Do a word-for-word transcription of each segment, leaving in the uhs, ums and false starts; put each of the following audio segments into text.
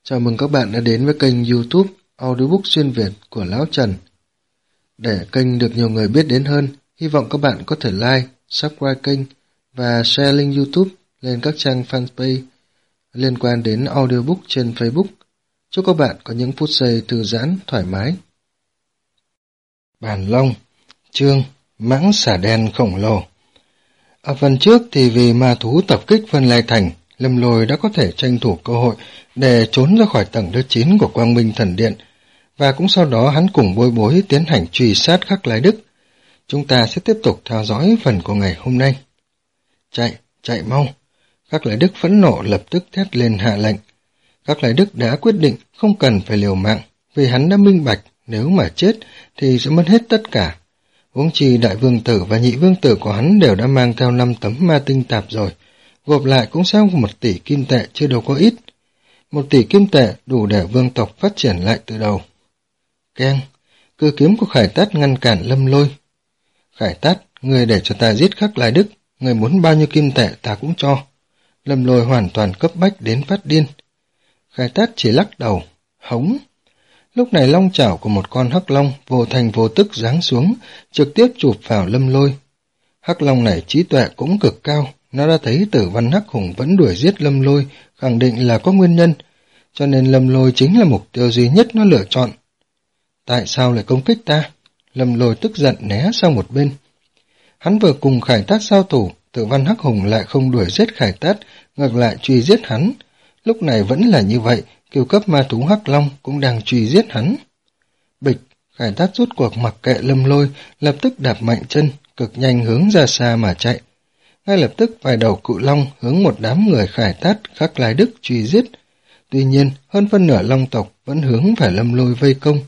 Chào mừng các bạn đã đến với kênh YouTube Audiobook xuyên Việt của Lão Trần. Để kênh được nhiều người biết đến hơn, hy vọng các bạn có thể like, subscribe kênh và share link YouTube lên các trang fanpage liên quan đến audiobook trên Facebook. Chúc các bạn có những phút giây thư giãn, thoải mái. Bàn Long, chương Mãng xà đen khổng lồ. Ở phần trước thì vì ma thú tập kích Vân Lai Thành, Lâm Lôi đã có thể tranh thủ cơ hội để trốn ra khỏi tầng thứ chín của Quang Minh Thần Điện, và cũng sau đó hắn cùng Bối Bối tiến hành truy sát Khắc Lai Đức. Chúng ta sẽ tiếp tục theo dõi phần của ngày hôm nay. Chạy, chạy mau! Khắc Lai Đức phẫn nộ lập tức thét lên hạ lệnh. Khắc Lai Đức đã quyết định không cần phải liều mạng, vì hắn đã minh bạch nếu mà chết thì sẽ mất hết tất cả. Huống chi đại vương tử và nhị vương tử của hắn đều đã mang theo năm tấm ma tinh tạp rồi, gộp lại cũng sẽ một tỷ kim tệ chưa đâu có ít. Một tỷ kim tệ đủ để vương tộc phát triển lại từ đầu. Keng, cưa kiếm của Khải Tát ngăn cản Lâm Lôi. Khải Tát, người để cho ta giết Khắc Lai Đức, người muốn bao nhiêu kim tệ ta cũng cho. Lâm Lôi hoàn toàn cấp bách đến phát điên. Khải Tát chỉ lắc đầu, hống. Lúc này long chảo của một con hắc long vô thành vô tức giáng xuống, trực tiếp chụp vào Lâm Lôi. Hắc long này trí tuệ cũng cực cao, nó đã thấy Tử Văn Hắc Hùng vẫn đuổi giết Lâm Lôi, khẳng định là có nguyên nhân, cho nên Lâm Lôi chính là mục tiêu duy nhất nó lựa chọn. Tại sao lại công kích ta? Lâm Lôi tức giận né sang một bên. Hắn vừa cùng Khải Tát giao thủ, Tử Văn Hắc Hùng lại không đuổi giết Khải Tát, ngược lại truy giết hắn. Lúc này vẫn là như vậy, cửu cấp ma thú Hắc Long cũng đang truy giết hắn. Bịch, Khải Tát rút cuộc mặc kệ Lâm Lôi, lập tức đạp mạnh chân, cực nhanh hướng ra xa mà chạy. Ngay lập tức vài đầu cự long hướng một đám người Khải Tát, Khắc Lai Đức truy giết. Tuy nhiên, hơn phân nửa long tộc vẫn hướng về Lâm Lôi vây công.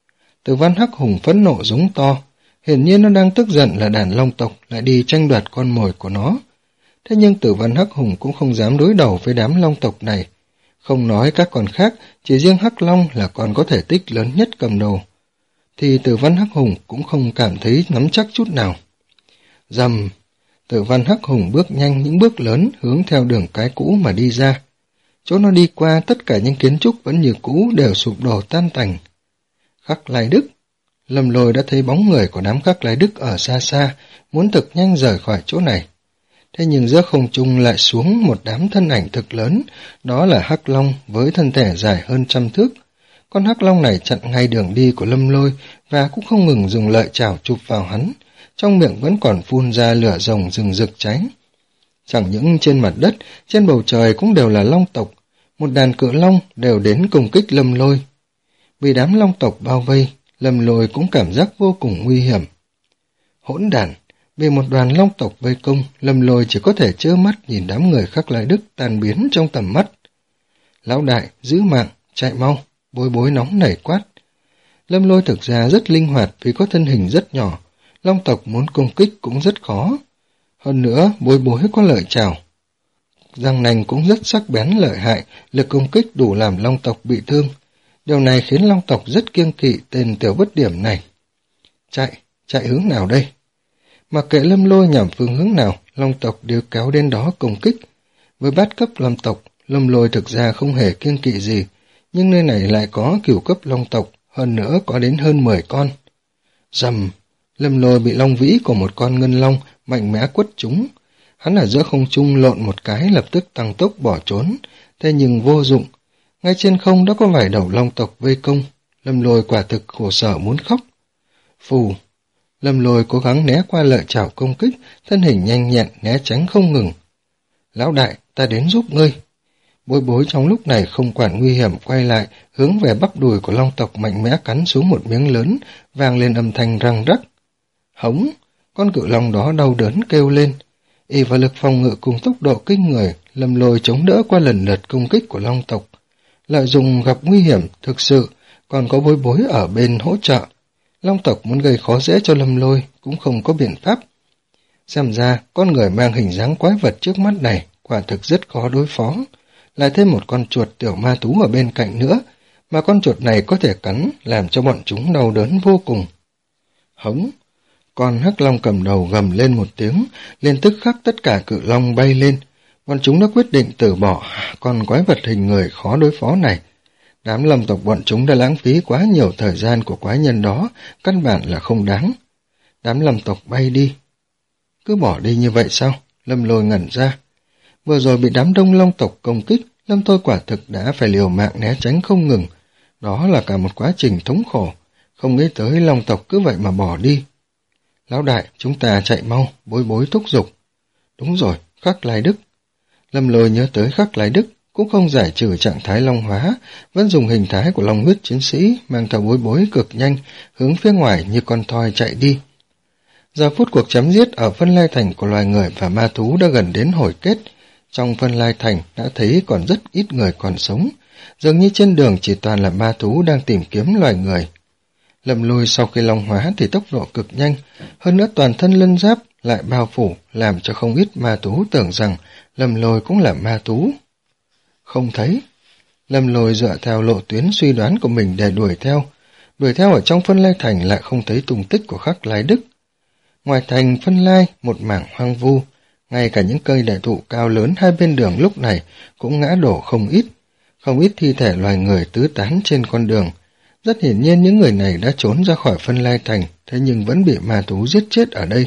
Tử Văn Hắc Hùng phẫn nộ giống to, hiển nhiên nó đang tức giận là đàn long tộc lại đi tranh đoạt con mồi của nó. Thế nhưng Tử Văn Hắc Hùng cũng không dám đối đầu với đám long tộc này. Không nói các con khác, chỉ riêng Hắc Long là con có thể tích lớn nhất cầm đầu. Thì Tử Văn Hắc Hùng cũng không cảm thấy nắm chắc chút nào. Rầm! Tử Văn Hắc Hùng bước nhanh những bước lớn hướng theo đường cái cũ mà đi ra. Chỗ nó đi qua tất cả những kiến trúc vẫn như cũ đều sụp đổ tan tành. Khắc Lai Đức! Lâm Lôi đã thấy bóng người của đám Khắc Lai Đức ở xa xa, muốn thực nhanh rời khỏi chỗ này. Thế nhưng giữa không trung lại xuống một đám thân ảnh thực lớn, đó là Hắc Long với thân thể dài hơn trăm thước. Con Hắc Long này chặn ngay đường đi của Lâm Lôi và cũng không ngừng dùng lợi chảo chụp vào hắn, trong miệng vẫn còn phun ra lửa rồng rừng rực cháy. Chẳng những trên mặt đất, trên bầu trời cũng đều là long tộc, một đàn cự long đều đến công kích Lâm Lôi. Vì đám long tộc bao vây, Lâm Lôi cũng cảm giác vô cùng nguy hiểm. Hỗn đản! Vì một đoàn long tộc vây công, Lâm Lôi chỉ có thể trơ mắt nhìn đám người Khắc Lai Đức tan biến trong tầm mắt. Lão đại, giữ mạng, chạy mau! Bối Bối nóng nảy quát. Lâm Lôi thực ra rất linh hoạt vì có thân hình rất nhỏ, long tộc muốn công kích cũng rất khó. Hơn nữa, Bối Bối có lợi chảo. Răng nanh cũng rất sắc bén lợi hại, lực công kích đủ làm long tộc bị thương. Điều này khiến long tộc rất kiêng kỵ tên tiểu bất điểm này. Chạy, chạy hướng nào đây? Mặc kệ Lâm Lôi nhằm phương hướng nào, long tộc đều kéo đến đó công kích. Với bát cấp long tộc, Lâm Lôi thực ra không hề kiêng kỵ gì, nhưng nơi này lại có cửu cấp long tộc, hơn nữa có đến hơn mười con. Rầm! Lâm Lôi bị long vĩ của một con ngân long mạnh mẽ quất trúng. Hắn ở giữa không trung lộn một cái lập tức tăng tốc bỏ trốn, thế nhưng vô dụng. Ngay trên không đã có vài đầu long tộc vây công, Lâm Lôi quả thực khổ sở muốn khóc. Phù! Lâm Lôi cố gắng né qua lợi chảo công kích, thân hình nhanh nhẹn né tránh không ngừng. Lão đại, ta đến giúp ngươi. Bối Bối trong lúc này không quản nguy hiểm quay lại, hướng về bắp đùi của long tộc mạnh mẽ cắn xuống một miếng lớn, vang lên âm thanh răng rắc. Hống! Con cự long đó đau đớn kêu lên. Y vào lực phòng ngự cùng tốc độ kinh người, Lâm Lôi chống đỡ qua lần lượt công kích của long tộc. Lợi dụng gặp nguy hiểm thực sự, còn có Bối Bối ở bên hỗ trợ. Long tộc muốn gây khó dễ cho Lâm Lôi cũng không có biện pháp. Xem ra, con người mang hình dáng quái vật trước mắt này quả thực rất khó đối phó. Lại thêm một con chuột tiểu ma thú ở bên cạnh nữa, mà con chuột này có thể cắn, làm cho bọn chúng đau đớn vô cùng. Hống! Con Hắc Long cầm đầu gầm lên một tiếng, liền tức khắc tất cả cự long bay lên. Bọn chúng đã quyết định từ bỏ con quái vật hình người khó đối phó này. Đám Lâm tộc bọn chúng đã lãng phí quá nhiều thời gian của quái nhân đó, căn bản là không đáng. Đám Lâm tộc bay đi. Cứ bỏ đi như vậy sao? Lâm Lôi ngẩn ra. Vừa rồi bị đám Đông Long tộc công kích, Lâm Thôi quả thực đã phải liều mạng né tránh không ngừng. Đó là cả một quá trình thống khổ, không nghĩ tới Long tộc cứ vậy mà bỏ đi. Lão đại, chúng ta chạy mau, Bối Bối thúc giục. Đúng rồi, Khắc Lai Đức. Lâm Lôi nhớ tới Khắc Lai Đức, cũng không giải trừ trạng thái long hóa, vẫn dùng hình thái của long huyết chiến sĩ, mang theo Bối Bối cực nhanh, hướng phía ngoài như con thoi chạy đi. Giờ phút cuộc chém giết ở phân lai thành của loài người và ma thú đã gần đến hồi kết. Trong phân lai thành đã thấy còn rất ít người còn sống, dường như trên đường chỉ toàn là ma thú đang tìm kiếm loài người. Lâm Lôi sau khi long hóa thì tốc độ cực nhanh, hơn nữa toàn thân lân giáp lại bao phủ, làm cho không ít ma thú tưởng rằng Lâm Lôi cũng là ma thú. Không thấy. Lâm Lôi dựa theo lộ tuyến suy đoán của mình để đuổi theo. Đuổi theo ở trong phân lai thành lại không thấy tung tích của Khắc Lai Đức. Ngoài thành phân lai, một mảng hoang vu, ngay cả những cây đại thụ cao lớn hai bên đường lúc này cũng ngã đổ không ít. Không ít thi thể loài người tứ tán trên con đường. Rất hiển nhiên những người này đã trốn ra khỏi phân lai thành, thế nhưng vẫn bị ma thú giết chết ở đây.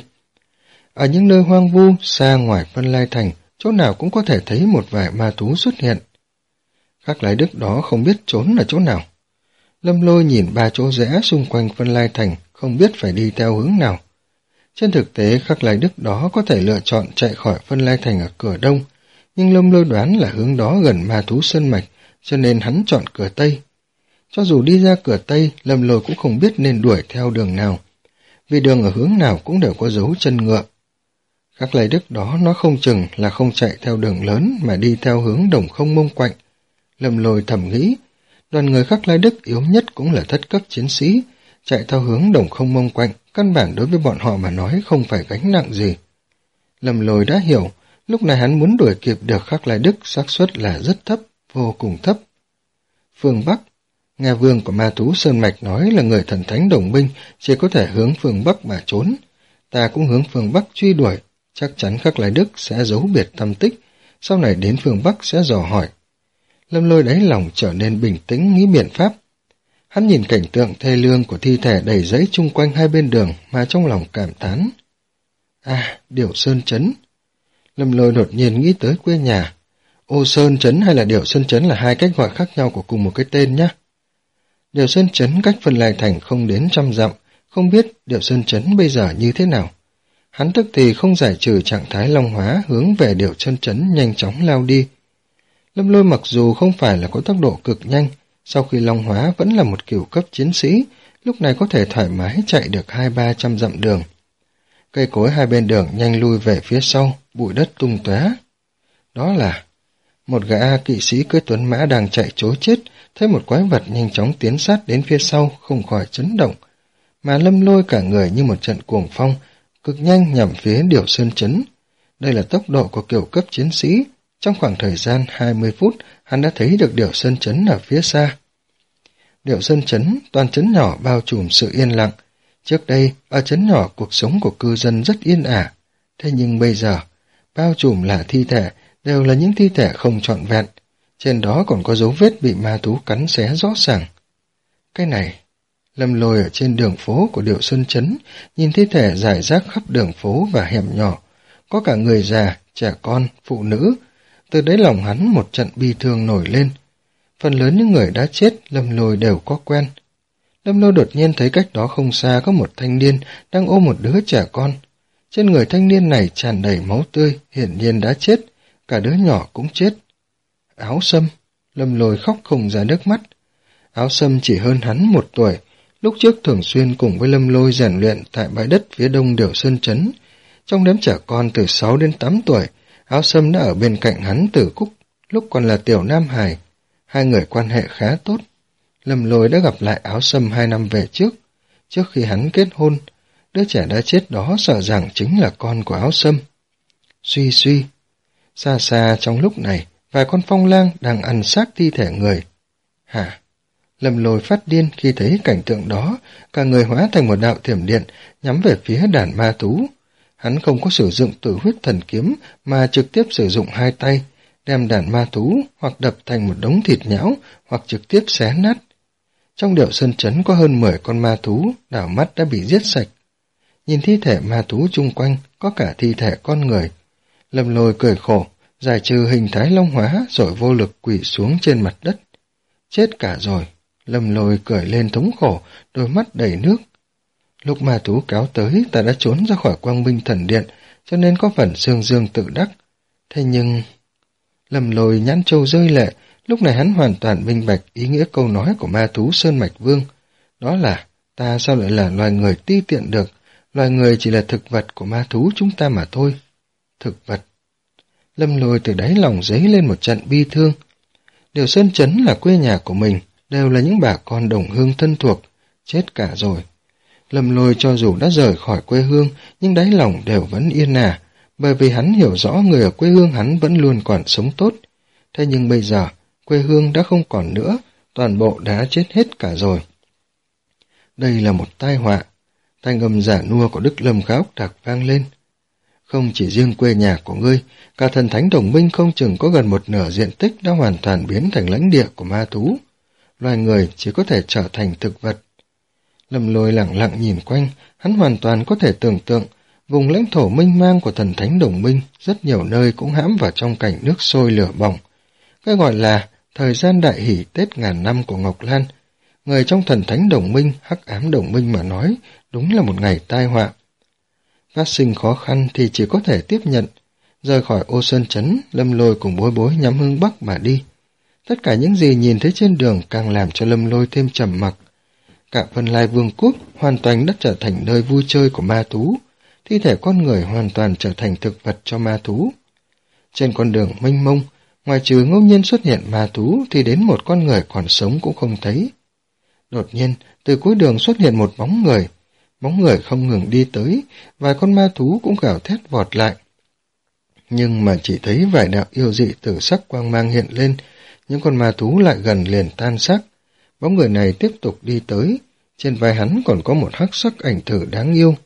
Ở những nơi hoang vu, xa ngoài phân lai thành, chỗ nào cũng có thể thấy một vài ma thú xuất hiện. Khắc Lai Đức đó không biết trốn ở chỗ nào. Lâm Lôi nhìn ba chỗ rẽ xung quanh phân lai thành, không biết phải đi theo hướng nào. Trên thực tế, Khắc Lai Đức đó có thể lựa chọn chạy khỏi phân lai thành ở cửa đông, nhưng Lâm Lôi đoán là hướng đó gần ma thú sơn mạch, cho nên hắn chọn cửa tây. Cho dù đi ra cửa tây, Lâm Lôi cũng không biết nên đuổi theo đường nào, vì đường ở hướng nào cũng đều có dấu chân ngựa. Khắc Lai Đức đó nó không chừng là không chạy theo đường lớn mà đi theo hướng Đồng Không Mông Quạnh. Lâm Lôi thầm nghĩ, đoàn người Khắc Lai Đức yếu nhất cũng là thất cấp chiến sĩ, chạy theo hướng Đồng Không Mông Quạnh, căn bản đối với bọn họ mà nói không phải gánh nặng gì. Lâm Lôi đã hiểu, lúc này hắn muốn đuổi kịp được Khắc Lai Đức xác suất là rất thấp, vô cùng thấp. Phương Bắc, nghe vương của ma thú Sơn Mạch nói là người thần thánh đồng minh chỉ có thể hướng phương Bắc mà trốn. Ta cũng hướng phương Bắc truy đuổi, chắc chắn Khắc Lai Đức sẽ giấu biệt tâm tích, sau này đến phương Bắc sẽ dò hỏi. Lâm Lôi đáy lòng trở nên bình tĩnh nghĩ biện pháp. Hắn nhìn cảnh tượng thê lương của thi thể đầy rẫy chung quanh hai bên đường mà trong lòng cảm thán. À, Điểu Sơn Trấn. Lâm Lôi đột nhiên nghĩ tới quê nhà. Ô Sơn Trấn hay là Điểu Sơn Trấn là hai cách gọi khác nhau của cùng một cái tên nhé. Điểu Sơn Trấn cách phân lai thành không đến trăm dặm, không biết Điểu Sơn Trấn bây giờ như thế nào. Hắn tức thì không giải trừ trạng thái long hóa hướng về Điểu Sơn Trấn nhanh chóng lao đi. Lâm Lôi mặc dù không phải là có tốc độ cực nhanh, sau khi long hóa vẫn là một cửu cấp chiến sĩ, lúc này có thể thoải mái chạy được hai ba trăm dặm đường. Cây cối hai bên đường nhanh lui về phía sau, bụi đất tung tóe. Đó là một gã kỵ sĩ cưỡi tuấn mã đang chạy trối chết, thấy một quái vật nhanh chóng tiến sát đến phía sau, không khỏi chấn động. Mà Lâm Lôi cả người như một trận cuồng phong, cực nhanh nhằm phía Điểu Sơn Trấn. Đây là tốc độ của cửu cấp chiến sĩ. Trong khoảng thời gian hai mươi phút, hắn đã thấy được Điểu Sơn Trấn ở phía xa. Điểu Sơn Trấn, toàn trấn nhỏ bao trùm sự yên lặng. Trước đây, ở trấn nhỏ cuộc sống của cư dân rất yên ả. Thế nhưng bây giờ, bao trùm là thi thể, đều là những thi thể không trọn vẹn. Trên đó còn có dấu vết bị ma thú cắn xé rõ ràng. Cái này, Lâm Lôi ở trên đường phố của Điểu Sơn Trấn, nhìn thi thể rải rác khắp đường phố và hẻm nhỏ. Có cả người già, trẻ con, phụ nữ. Từ đấy lòng hắn một trận bi thương nổi lên. Phần lớn những người đã chết Lâm Lôi đều có quen. Lâm Lôi đột nhiên thấy cách đó không xa có một thanh niên đang ôm một đứa trẻ con. Trên người thanh niên này tràn đầy máu tươi, hiển nhiên đã chết, cả đứa nhỏ cũng chết. Áo Sâm, Lâm Lôi khóc không ra nước mắt. Áo Sâm chỉ hơn hắn một tuổi, lúc trước thường xuyên cùng với Lâm Lôi rèn luyện tại bãi đất phía đông Điểu Sơn Trấn. Trong đám trẻ con từ sáu đến tám tuổi, Áo Sâm đã ở bên cạnh hắn từ cúc, lúc còn là tiểu nam hài. Hai người quan hệ khá tốt. Lâm Lôi đã gặp lại Áo Sâm hai năm về trước. Trước khi hắn kết hôn, đứa trẻ đã chết đó sợ rằng chính là con của Áo Sâm. Suy suy, xa xa trong lúc này, vài con phong lang đang ăn xác thi thể người. Hả? Lâm Lôi phát điên khi thấy cảnh tượng đó, cả người hóa thành một đạo thiểm điện, nhắm về phía đàn ma thú. Hắn không có sử dụng tử huyết thần kiếm, mà trực tiếp sử dụng hai tay, đem đàn ma thú hoặc đập thành một đống thịt nhão hoặc trực tiếp xé nát. Trong Điệu Sơn Trấn có hơn mười con ma thú, đảo mắt đã bị giết sạch. Nhìn thi thể ma thú chung quanh, có cả thi thể con người. Lâm Lôi cười khổ, giải trừ hình thái long hóa rồi vô lực quỳ xuống trên mặt đất. Chết cả rồi. Lâm Lôi cười lên thống khổ, đôi mắt đầy nước. Lúc ma thú kéo tới, ta đã trốn ra khỏi Quang Minh Thần Điện, cho nên có phần dương dương tự đắc. Thế nhưng... Lâm Lôi nhãn châu rơi lệ, lúc này hắn hoàn toàn minh bạch ý nghĩa câu nói của ma thú Sơn Mạch Vương. Đó là, ta sao lại là loài người ti tiện được, loài người chỉ là thực vật của ma thú chúng ta mà thôi. Thực vật. Lâm Lôi từ đáy lòng dấy lên một trận bi thương. Điệu Sơn Trấn là quê nhà của mình, đều là những bà con đồng hương thân thuộc, chết cả rồi. Lâm Lôi cho dù đã rời khỏi quê hương, nhưng đáy lòng đều vẫn yên ả, bởi vì hắn hiểu rõ người ở quê hương hắn vẫn luôn còn sống tốt. Thế nhưng bây giờ, quê hương đã không còn nữa, toàn bộ đã chết hết cả rồi. Đây là một tai họa. Thanh âm giả nua của Đức Lâm Khá Ốc Đặc vang lên. Không chỉ riêng quê nhà của ngươi, cả thần thánh đồng minh không chừng có gần một nửa diện tích đã hoàn toàn biến thành lãnh địa của ma thú. Loài người chỉ có thể trở thành thực vật. Lâm Lôi lặng lặng nhìn quanh, hắn hoàn toàn có thể tưởng tượng, vùng lãnh thổ mênh mang của thần thánh đồng minh, rất nhiều nơi cũng hãm vào trong cảnh nước sôi lửa bỏng. Cái gọi là thời gian đại hỷ Tết ngàn năm của Ngọc Lan, người trong thần thánh đồng minh, hắc ám đồng minh mà nói, đúng là một ngày tai họa. Phát sinh khó khăn thì chỉ có thể tiếp nhận. Rời khỏi Ô Sơn Trấn, Lâm Lôi cùng Bối Bối nhắm hướng Bắc mà đi. Tất cả những gì nhìn thấy trên đường càng làm cho Lâm Lôi thêm trầm mặc. Cả Vân Lai Vương quốc hoàn toàn đã trở thành nơi vui chơi của ma thú, thi thể con người hoàn toàn trở thành thực vật cho ma thú. Trên con đường mênh mông, ngoài trừ ngẫu nhiên xuất hiện ma thú thì đến một con người còn sống cũng không thấy. Đột nhiên, từ cuối đường xuất hiện một bóng người. Bóng người không ngừng đi tới, vài con ma thú cũng gào thét vọt lại. Nhưng mà chỉ thấy vài đạo yêu dị tử sắc quang mang hiện lên, những con ma thú lại gần liền tan xác. Bóng người này tiếp tục đi tới, trên vai hắn còn có một hắc sắc ảnh thử đáng yêu.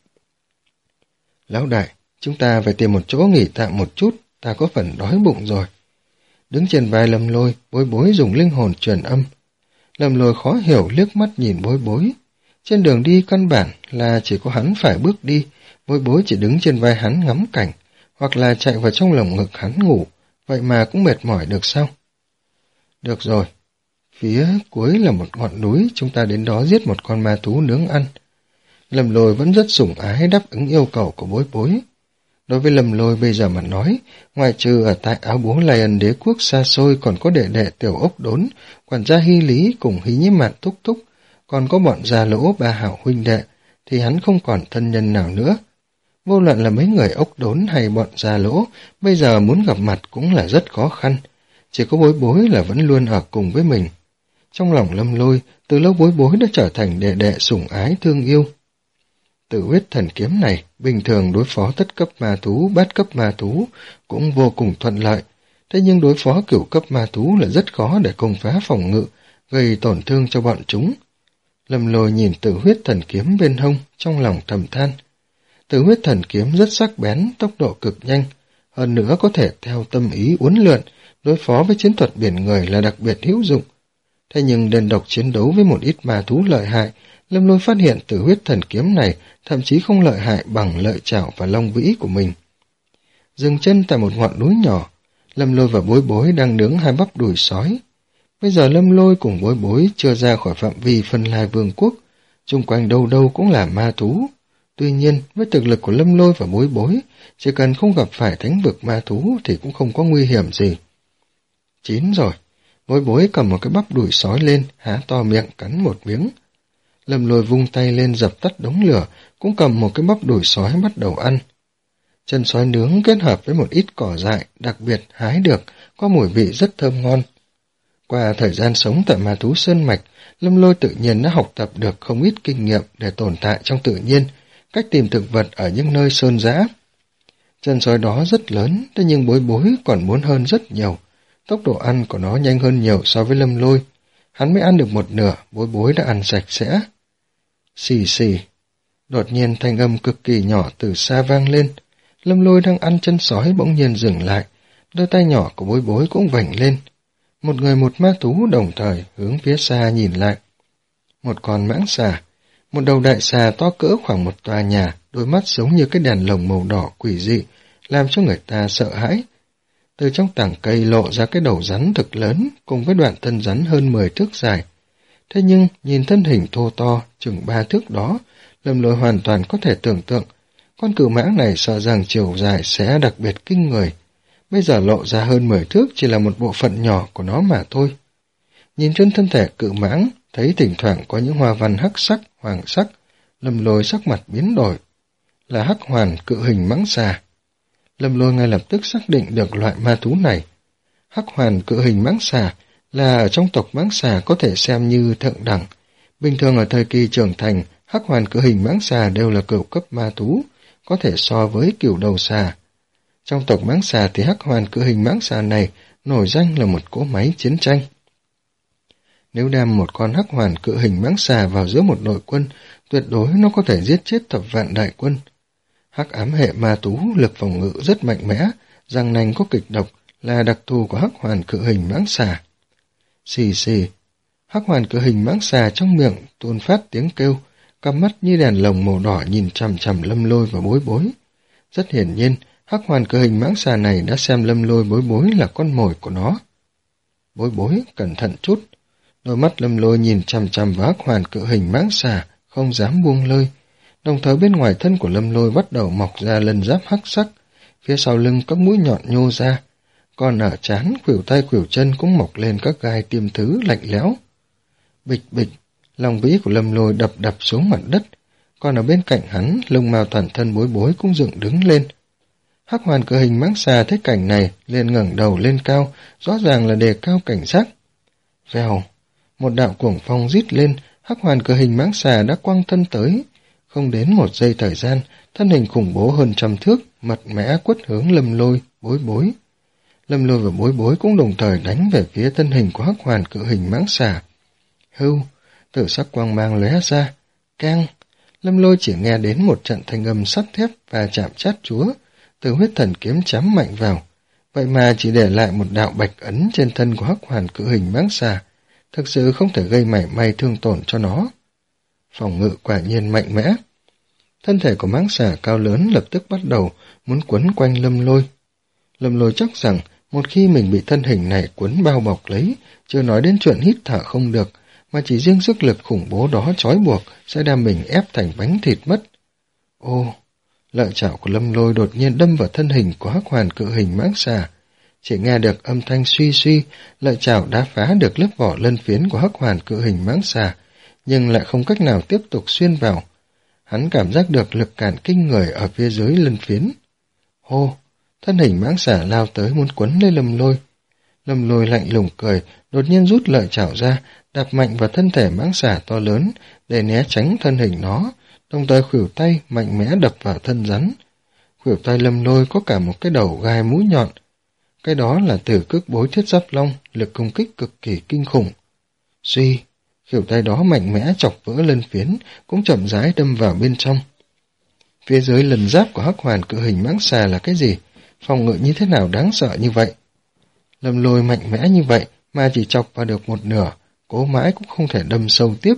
Lão đại, chúng ta phải tìm một chỗ nghỉ tạm một chút, ta có phần đói bụng rồi. Đứng trên vai Lâm Lôi, Bối Bối dùng linh hồn truyền âm. Lâm Lôi khó hiểu liếc mắt nhìn Bối Bối. Trên đường đi căn bản là chỉ có hắn phải bước đi, Bối Bối chỉ đứng trên vai hắn ngắm cảnh, hoặc là chạy vào trong lồng ngực hắn ngủ, vậy mà cũng mệt mỏi được sao? Được rồi, phía cuối là một ngọn núi, chúng ta đến đó giết một con ma thú nướng ăn. Lâm Lôi vẫn rất sủng ái đáp ứng yêu cầu của Bối Bối. Đối với Lâm Lôi bây giờ mà nói, ngoại trừ ở tại áo bố Lion đế quốc xa xôi còn có đệ đệ Tiểu Ốc Đốn, quản gia Hy Lý cùng Hí Nhiếp Mạn Thúc Thúc, còn có bọn Gia Lỗ ba hảo huynh đệ, thì hắn không còn thân nhân nào nữa. Vô luận là mấy người Ốc Đốn hay bọn Gia Lỗ, bây giờ muốn gặp mặt cũng là rất khó khăn. Chỉ có Bối Bối là vẫn luôn ở cùng với mình. Trong lòng Lâm Lôi, từ lâu Bối Bối đã trở thành đệ đệ sủng ái thương yêu. Tử huyết thần kiếm này, bình thường đối phó tất cấp ma thú, bát cấp ma thú, cũng vô cùng thuận lợi. Thế nhưng đối phó cửu cấp ma thú là rất khó để công phá phòng ngự, gây tổn thương cho bọn chúng. Lâm Lôi nhìn tử huyết thần kiếm bên hông, trong lòng thầm than. Tử huyết thần kiếm rất sắc bén, tốc độ cực nhanh, hơn nữa có thể theo tâm ý uốn lượn, đối phó với chiến thuật biển người là đặc biệt hữu dụng. Thế nhưng đơn độc chiến đấu với một ít ma thú lợi hại, Lâm Lôi phát hiện tử huyết thần kiếm này thậm chí không lợi hại bằng lợi chảo và long vĩ của mình. Dừng chân tại một ngọn núi nhỏ, Lâm Lôi và Bối Bối đang nướng hai bắp đùi sói. Bây giờ Lâm Lôi cùng Bối Bối chưa ra khỏi phạm vi Vân Lai Vương quốc, chung quanh đâu đâu cũng là ma thú. Tuy nhiên, với thực lực của Lâm Lôi và Bối Bối, chỉ cần không gặp phải thánh vực ma thú thì cũng không có nguy hiểm gì. Chín rồi, Bối Bối cầm một cái bắp đùi sói lên, há to miệng cắn một miếng. Lâm Lôi vung tay lên dập tắt đống lửa, cũng cầm một cái bắp đùi sói bắt đầu ăn. Chân sói nướng kết hợp với một ít cỏ dại, đặc biệt hái được, có mùi vị rất thơm ngon. Qua thời gian sống tại ma thú Sơn Mạch, Lâm Lôi tự nhiên đã học tập được không ít kinh nghiệm để tồn tại trong tự nhiên, cách tìm thực vật ở những nơi sơn dã. Chân sói đó rất lớn, thế nhưng Bối Bối còn muốn hơn rất nhiều. Tốc độ ăn của nó nhanh hơn nhiều so với Lâm Lôi. Hắn mới ăn được một nửa, Bối Bối đã ăn sạch sẽ. Xì xì. Đột nhiên thanh âm cực kỳ nhỏ từ xa vang lên. Lâm Lôi đang ăn chân sói bỗng nhiên dừng lại. đôi tay nhỏ của Bối Bối cũng vểnh lên. Một người một ma thú đồng thời hướng phía xa nhìn lại. Một con mãng xà, một đầu đại xà to cỡ khoảng một tòa nhà, đôi mắt giống như cái đèn lồng màu đỏ quỷ dị, làm cho người ta sợ hãi. Từ trong tảng cây lộ ra cái đầu rắn thực lớn, cùng với đoạn thân rắn hơn mười thước dài. Thế nhưng, nhìn thân hình thô to, chừng ba thước đó, Lâm Lôi hoàn toàn có thể tưởng tượng, con cự mãng này sợ rằng chiều dài sẽ đặc biệt kinh người. Bây giờ lộ ra hơn mười thước chỉ là một bộ phận nhỏ của nó mà thôi. Nhìn trên thân thể cự mãng, thấy thỉnh thoảng có những hoa văn hắc sắc, hoàng sắc, Lâm Lôi sắc mặt biến đổi. Là hắc hoàn cự hình mãng xà. Lâm Lôi ngay lập tức xác định được loại ma thú này. Hắc hoàn cự hình mãng xà là ở trong tộc mãng xà có thể xem như thượng đẳng. Bình thường ở thời kỳ trưởng thành, hắc hoàn cự hình mãng xà đều là cửu cấp ma thú, có thể so với cửu đầu xà. Trong tộc mãng xà thì hắc hoàn cự hình mãng xà này nổi danh là một cỗ máy chiến tranh. Nếu đem một con hắc hoàn cự hình mãng xà vào giữa một đội quân, tuyệt đối nó có thể giết chết thập vạn đại quân. Hắc ám hệ ma thú lực phòng ngự rất mạnh mẽ, răng nanh có kịch độc là đặc thù của hắc hoàn cự hình mãng xà. Xì xì, hắc hoàn cự hình mãng xà trong miệng tuôn phát tiếng kêu, cặp mắt như đèn lồng màu đỏ nhìn chằm chằm Lâm Lôi và Bối Bối. Rất hiển nhiên, hắc hoàn cự hình mãng xà này đã xem Lâm Lôi Bối Bối là con mồi của nó. Bối Bối cẩn thận chút, đôi mắt Lâm Lôi nhìn chằm chằm vào hắc hoàn cự hình mãng xà, không dám buông lơi. Đồng thời bên ngoài thân của Lâm Lôi bắt đầu mọc ra lân giáp hắc sắc, phía sau lưng các mũi nhọn nhô ra, còn ở trán, khuỷu tay khuỷu chân cũng mọc lên các gai tiêm thứ lạnh lẽo. Bịch bịch, lòng vĩ của Lâm Lôi đập đập xuống mặt đất, còn ở bên cạnh hắn, lông mao toàn thân Bối Bối cũng dựng đứng lên. Hắc hoàn cự hình mãng xà thấy cảnh này, liền ngẩng đầu lên cao, rõ ràng là đề cao cảnh giác. Vèo, một đạo cuồng phong rít lên, hắc hoàn cự hình mãng xà đã quăng thân tới. Không đến một giây thời gian, thân hình khủng bố hơn trăm thước, mật mẽ quất hướng Lâm Lôi, Bối Bối. Lâm Lôi và Bối Bối cũng đồng thời đánh về phía thân hình của hắc hoàn cự hình mãng xà. Hưu, tử sắc quang mang lóe ra, keng. Lâm Lôi chỉ nghe đến một trận thanh âm sắt thép và chạm chát chúa, từ huyết thần kiếm chém mạnh vào. Vậy mà chỉ để lại một đạo bạch ấn trên thân của hắc hoàn cự hình mãng xà, thực sự không thể gây mảy may thương tổn cho nó. Phòng ngự quả nhiên mạnh mẽ. Thân thể của mãng xà cao lớn lập tức bắt đầu muốn quấn quanh Lâm Lôi. Lâm Lôi chắc rằng một khi mình bị thân hình này quấn bao bọc lấy, chưa nói đến chuyện hít thở không được, mà chỉ riêng sức lực khủng bố đó trói buộc sẽ đem mình ép thành bánh thịt mất. Ô, lợi chảo của Lâm Lôi đột nhiên đâm vào thân hình của hắc hoàn cự hình mãng xà. Chỉ nghe được âm thanh suy suy, lợi chảo đã phá được lớp vỏ lân phiến của hắc hoàn cự hình mãng xà, nhưng lại không cách nào tiếp tục xuyên vào. Hắn cảm giác được lực cản kinh người ở phía dưới lân phiến. Hô, thân hình mãng xà lao tới muốn quấn lấy Lâm Lôi. Lâm Lôi lạnh lùng cười, đột nhiên rút lợi chảo ra, đạp mạnh vào thân thể mãng xà to lớn để né tránh thân hình nó, đồng thời khuỷu tay mạnh mẽ đập vào thân rắn. Khuỷu tay Lâm Lôi có cả một cái đầu gai mũi nhọn. Cái đó là Tử Cước Bối Thiết Giáp Long, lực công kích cực kỳ kinh khủng. Suy, khuỷu tay đó mạnh mẽ chọc vỡ lân phiến, cũng chậm rãi đâm vào bên trong. Phía dưới lần giáp của hắc hoàn cự hình mãng xà là cái gì? Phòng ngự như thế nào đáng sợ như vậy? Lâm Lôi mạnh mẽ như vậy mà chỉ chọc vào được một nửa, cố mãi cũng không thể đâm sâu tiếp.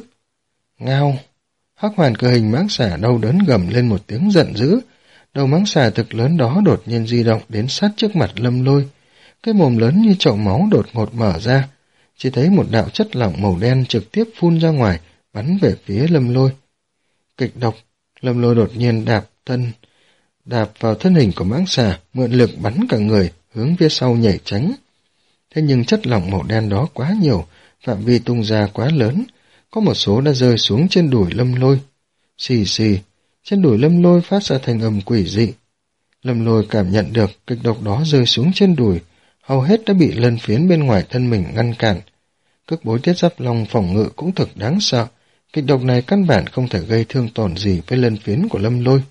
Ngao! Hắc hoàn cự hình mãng xà đau đớn gầm lên một tiếng giận dữ. Đầu mãng xà thực lớn đó đột nhiên di động đến sát trước mặt Lâm Lôi. Cái mồm lớn như chậu máu đột ngột mở ra. Chỉ thấy một đạo chất lỏng màu đen trực tiếp phun ra ngoài, bắn về phía Lâm Lôi. Kịch độc, Lâm Lôi đột nhiên đạp thân, đạp vào thân hình của mãng xà, mượn lực bắn cả người, hướng phía sau nhảy tránh. Thế nhưng chất lỏng màu đen đó quá nhiều, phạm vi tung ra quá lớn, có một số đã rơi xuống trên đùi Lâm Lôi. Xì xì, trên đùi Lâm Lôi phát ra thanh âm quỷ dị. Lâm Lôi cảm nhận được kịch độc đó rơi xuống trên đùi, hầu hết đã bị lân phiến bên ngoài thân mình ngăn cản. Cước Bối Thiết Giáp Long phòng ngự cũng thực đáng sợ, kịch độc này căn bản không thể gây thương tổn gì với lân phiến của Lâm Lôi.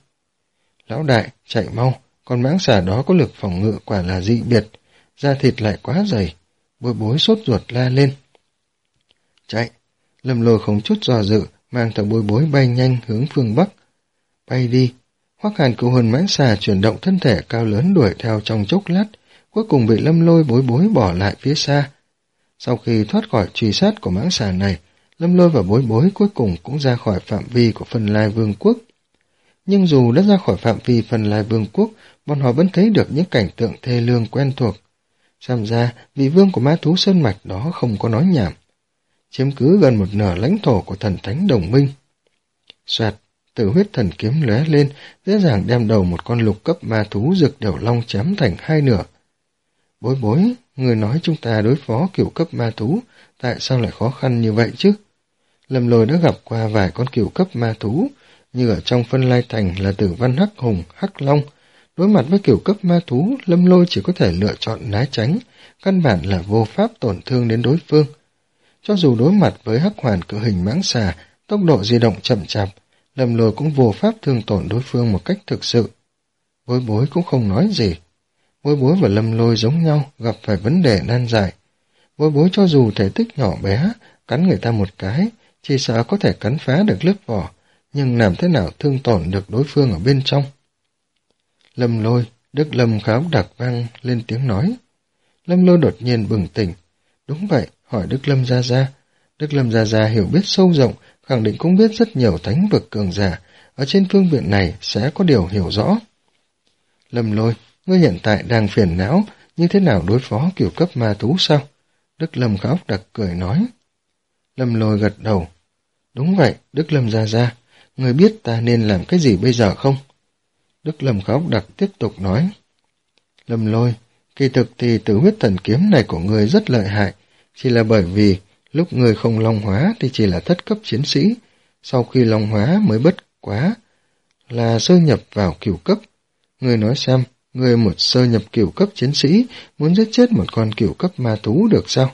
Lão đại, chạy mau, con mãng xà đó có lực phòng ngự quả là dị biệt, da thịt lại quá dày. Bối Bối sốt ruột la lên. Chạy! Lâm Lôi không chút do dự, mang theo Bối Bối bay nhanh hướng phương Bắc. Bay đi! Hoắc Hàn Cửu Hồn mãng xà chuyển động thân thể cao lớn đuổi theo trong chốc lát, cuối cùng bị Lâm Lôi bối bối bỏ lại phía xa. Sau khi thoát khỏi truy sát của mãng xà này, Lâm Lôi và bối bối cuối cùng cũng ra khỏi phạm vi của Phân Lai Vương quốc. Nhưng dù đã ra khỏi phạm vi Phân Lai Vương quốc, bọn họ vẫn thấy được những cảnh tượng thê lương quen thuộc. Xem ra, vị vương của ma thú sơn mạch đó không có nói nhảm. Chiếm cứ gần một nửa lãnh thổ của thần thánh đồng minh. Soạt, tử huyết thần kiếm lóe lên, dễ dàng đem đầu một con lục cấp ma thú Dược Điểu Long chém thành hai nửa. Bối bối, người nói chúng ta đối phó cửu cấp ma thú, tại sao lại khó khăn như vậy chứ? Lâm Lôi đã gặp qua vài con cửu cấp ma thú, như ở trong Phân Lai Thành là Tử Văn Hắc Hùng, Hắc Long. Đối mặt với cửu cấp ma thú, Lâm Lôi chỉ có thể lựa chọn né tránh, căn bản là vô pháp tổn thương đến đối phương. Cho dù đối mặt với hắc hoàn cự hình mãng xà, tốc độ di động chậm chạp, Lâm Lôi cũng vô pháp thương tổn đối phương một cách thực sự. Bối bối cũng không nói gì. Bối bối và Lâm Lôi giống nhau, gặp phải vấn đề nan giải. Bối bối cho dù thể tích nhỏ bé, cắn người ta một cái, chỉ sợ có thể cắn phá được lớp vỏ, nhưng làm thế nào thương tổn được đối phương ở bên trong. Lâm Lôi, Đức Lâm Kháo Đặc vang lên tiếng nói. Lâm Lôi đột nhiên bừng tỉnh. Đúng vậy, hỏi Đức Lâm Gia Gia. Đức Lâm Gia Gia hiểu biết sâu rộng, khẳng định cũng biết rất nhiều thánh vực cường giả, ở trên phương viện này sẽ có điều hiểu rõ. Lâm Lôi, ngươi hiện tại đang phiền não, như thế nào đối phó cửu cấp ma thú sao? Đức Lâm Kháo Đặc cười nói. Lâm Lôi gật đầu. Đúng vậy, Đức Lâm Gia Gia, ngươi biết ta nên làm cái gì bây giờ không? Đức Lâm Kháo Đặc tiếp tục nói. Lâm Lôi, kỳ thực thì tử huyết thần kiếm này của ngươi rất lợi hại, chỉ là bởi vì lúc ngươi không long hóa thì chỉ là thất cấp chiến sĩ, sau khi long hóa mới bất quá là sơ nhập vào cửu cấp. Ngươi nói xem, ngươi một sơ nhập cửu cấp chiến sĩ muốn giết chết một con cửu cấp ma thú được sao?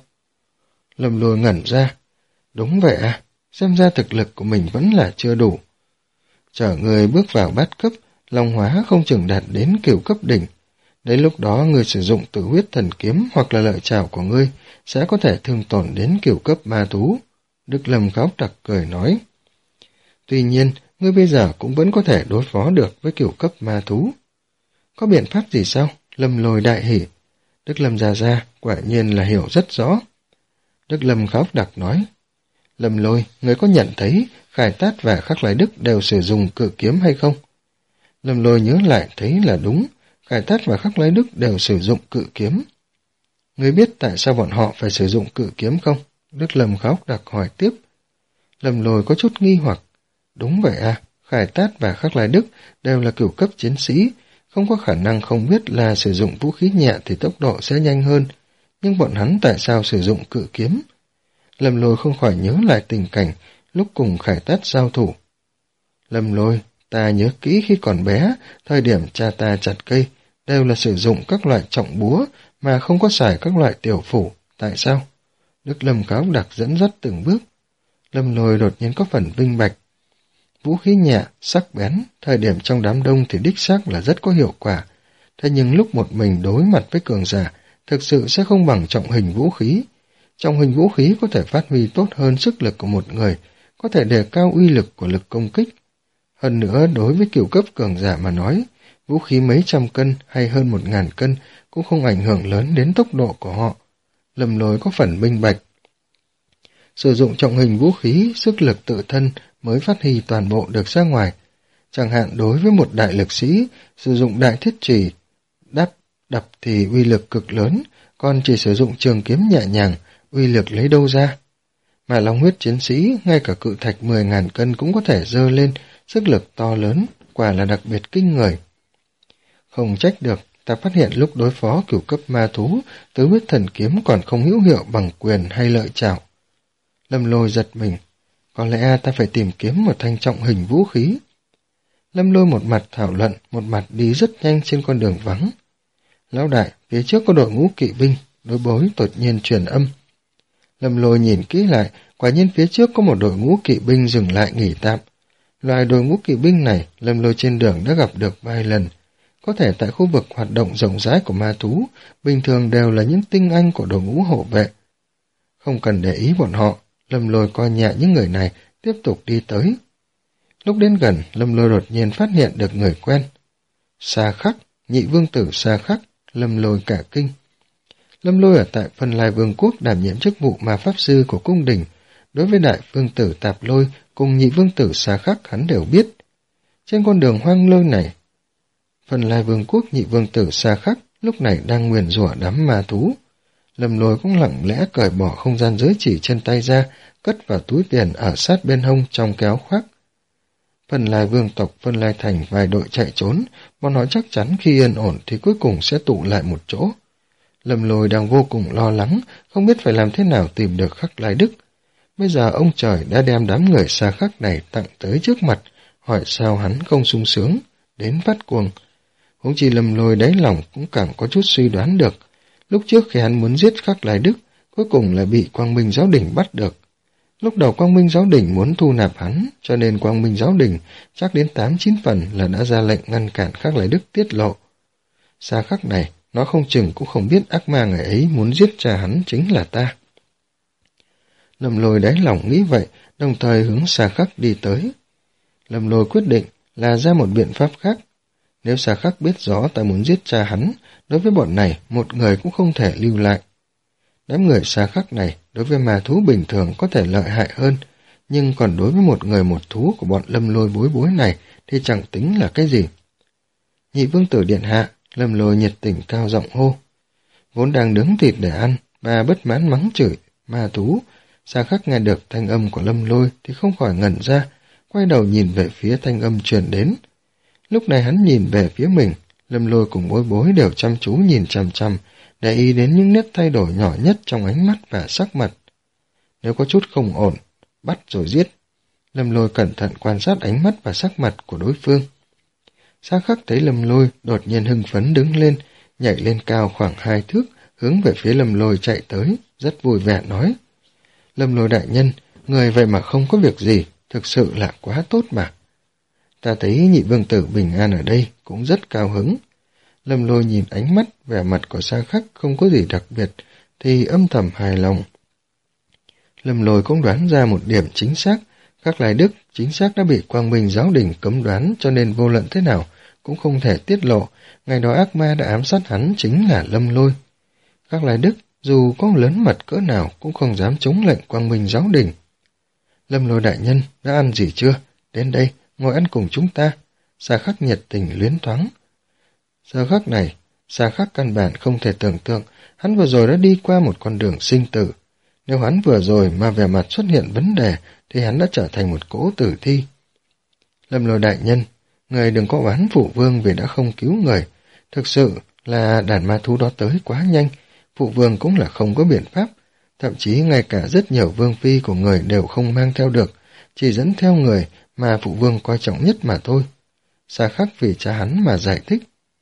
Lâm Lôi ngẩn ra. Đúng vậy à, xem ra thực lực của mình vẫn là chưa đủ. Chờ ngươi bước vào bát cấp, long hóa không chừng đạt đến cửu cấp đỉnh. Đến lúc đó ngươi sử dụng tử huyết thần kiếm hoặc là lợi trảo của ngươi sẽ có thể thương tổn đến cửu cấp ma thú. Đức Lâm Kháo Đặc cười nói. Tuy nhiên, ngươi bây giờ cũng vẫn có thể đối phó được với cửu cấp ma thú. Có biện pháp gì sao? Lâm Lôi đại hỉ. Đức Lâm Gia Gia quả nhiên là hiểu rất rõ. Đức Lâm Kháo Đặc nói. Lâm Lôi, ngươi có nhận thấy Khải Tát và Khắc Lai Đức đều sử dụng cự kiếm hay không? Lâm Lôi nhớ lại thấy là đúng, Khải Tát và Khắc Lai Đức đều sử dụng cự kiếm. Ngươi biết tại sao bọn họ phải sử dụng cự kiếm không? Đức Lâm Kháo Đặc hỏi tiếp. Lâm Lôi có chút nghi hoặc. Đúng vậy à, Khải Tát và Khắc Lai Đức đều là cửu cấp chiến sĩ, không có khả năng không biết là sử dụng vũ khí nhẹ thì tốc độ sẽ nhanh hơn, nhưng bọn hắn tại sao sử dụng cự kiếm? Lâm Lôi không khỏi nhớ lại tình cảnh lúc cùng Khải Tát giao thủ. Lâm Lôi, ta nhớ kỹ khi còn bé, thời điểm cha ta chặt cây, đều là sử dụng các loại trọng búa mà không có xài các loại tiểu phủ, tại sao? Đức Lâm Kháo Đặc dẫn dắt từng bước. Lâm Lôi đột nhiên có phần vinh bạch. Vũ khí nhẹ, sắc bén, thời điểm trong đám đông thì đích xác là rất có hiệu quả, thế nhưng lúc một mình đối mặt với cường giả, thực sự sẽ không bằng trọng hình vũ khí. Trọng hình vũ khí có thể phát huy tốt hơn sức lực của một người, có thể đề cao uy lực của lực công kích. Hơn nữa, đối với cửu cấp cường giả mà nói, vũ khí mấy trăm cân hay hơn một ngàn cân cũng không ảnh hưởng lớn đến tốc độ của họ. Lâm Lôi có phần minh bạch. Sử dụng trọng hình vũ khí, sức lực tự thân mới phát huy toàn bộ được ra ngoài. Chẳng hạn đối với một đại lực sĩ, sử dụng đại thiết chùy đắp đập thì uy lực cực lớn, còn chỉ sử dụng trường kiếm nhẹ nhàng, uy lực lấy đâu ra. Mà long huyết chiến sĩ, ngay cả cự thạch mười ngàn cân cũng có thể dơ lên, sức lực to lớn, quả là đặc biệt kinh người. Không trách được, ta phát hiện lúc đối phó cửu cấp ma thú, tứ huyết thần kiếm còn không hữu hiệu bằng quyền hay lợi trảo. Lâm Lôi giật mình, có lẽ ta phải tìm kiếm một thanh trọng hình vũ khí. Lâm Lôi một mặt thảo luận, một mặt đi rất nhanh trên con đường vắng. Lão đại, phía trước có đội ngũ kỵ binh, đối bối đột nhiên truyền âm. Lâm Lôi nhìn kỹ lại, quả nhiên phía trước có một đội ngũ kỵ binh dừng lại nghỉ tạm. Loại đội ngũ kỵ binh này, Lâm Lôi trên đường đã gặp được vài lần. Có thể tại khu vực hoạt động rộng rãi của ma thú, bình thường đều là những tinh anh của đội ngũ hộ vệ. Không cần để ý bọn họ, Lâm Lôi coi nhẹ những người này, tiếp tục đi tới. Lúc đến gần, Lâm Lôi đột nhiên phát hiện được người quen. Sa Khắc, nhị vương tử Sa Khắc, Lâm Lôi cả kinh. Lâm Lôi ở tại Phân Lai Vương quốc đảm nhiệm chức vụ ma pháp sư của cung đình. Đối với đại vương tử Tạp Lôi cùng nhị vương tử Xà Khắc hắn đều biết. Trên con đường hoang lôi này, Phân Lai Vương quốc nhị vương tử Xà Khắc lúc này đang nguyền rủa đám ma thú. Lâm Lôi cũng lặng lẽ cởi bỏ không gian giới chỉ trên tay ra, cất vào túi tiền ở sát bên hông trong kéo khoác. Phân Lai vương tộc Phân Lai thành vài đội chạy trốn, bọn họ chắc chắn khi yên ổn thì cuối cùng sẽ tụ lại một chỗ. Lâm Lôi đang vô cùng lo lắng, không biết phải làm thế nào tìm được Khắc Lai Đức. Bây giờ ông trời đã đem đám người Xà Khắc này tặng tới trước mặt, hỏi sao hắn không sung sướng, đến phát cuồng. Huống chi Lâm Lôi đáy lòng cũng càng có chút suy đoán được. Lúc trước khi hắn muốn giết Khắc Lai Đức, cuối cùng là bị Quang Minh Giáo Đình bắt được. Lúc đầu Quang Minh Giáo Đình muốn thu nạp hắn, cho nên Quang Minh Giáo Đình chắc đến tám chín phần là đã ra lệnh ngăn cản Khắc Lai Đức tiết lộ. Xà Khắc này, nó không chừng cũng không biết ác ma ngày ấy muốn giết cha hắn chính là ta. Lâm Lôi đáy lòng nghĩ vậy, đồng thời hướng Xà Khắc đi tới. Lâm Lôi quyết định là ra một biện pháp khác. Nếu Xà Khắc biết rõ ta muốn giết cha hắn, đối với bọn này một người cũng không thể lưu lại. Đám người Xà Khắc này đối với ma thú bình thường có thể lợi hại hơn, nhưng còn đối với một người một thú của bọn Lâm Lôi bối bối này thì chẳng tính là cái gì. Nhị vương tử điện hạ, Lâm Lôi nhiệt tình cao giọng hô. Vốn đang nướng thịt để ăn, bà bất mãn mắng chửi ma thú. Xà Khắc nghe được thanh âm của Lâm Lôi thì không khỏi ngẩn ra, quay đầu nhìn về phía thanh âm truyền đến. Lúc này hắn nhìn về phía mình, Lâm Lôi cùng bối bối đều chăm chú nhìn chằm chằm, để ý đến những nét thay đổi nhỏ nhất trong ánh mắt và sắc mặt. Nếu có chút không ổn, bắt rồi giết. Lâm Lôi cẩn thận quan sát ánh mắt và sắc mặt của đối phương. Xà Khắc thấy Lâm Lôi đột nhiên hưng phấn đứng lên, nhảy lên cao khoảng hai thước, hướng về phía Lâm Lôi chạy tới, rất vui vẻ nói. Lâm Lôi đại nhân, người vậy mà không có việc gì, thực sự là quá tốt mà. Ta thấy nhị vương tử bình an ở đây cũng rất cao hứng. Lâm Lôi nhìn ánh mắt, vẻ mặt của Xà Khắc không có gì đặc biệt, thì âm thầm hài lòng. Lâm Lôi cũng đoán ra một điểm chính xác, Khắc Lai Đức chính xác đã bị Quang Minh Giáo Đình cấm đoán, cho nên vô luận thế nào cũng không thể tiết lộ, ngày đó ác ma đã ám sát hắn chính là Lâm Lôi. Khắc Lai Đức dù có lớn mật cỡ nào cũng không dám chống lệnh Quang Minh Giáo Đình. Lâm Lôi đại nhân, đã ăn gì chưa? Đến đây, ngồi ăn cùng chúng ta. Xà Khắc nhiệt tình luyến thoáng. Giờ khắc này, Xà Khắc căn bản không thể tưởng tượng, hắn vừa rồi đã đi qua một con đường sinh tử. Nếu hắn vừa rồi mà vẻ mặt xuất hiện vấn đề, thì hắn đã trở thành một cỗ tử thi. Lâm Lôi đại nhân, người đừng có oán phụ vương vì đã không cứu người. Thực sự là đàn ma thú đó tới quá nhanh, phụ vương cũng là không có biện pháp. Thậm chí ngay cả rất nhiều vương phi của người đều không mang theo được, chỉ dẫn theo người mà phụ vương coi trọng nhất mà thôi. Xà Khắc vì cha hắn mà giải thích.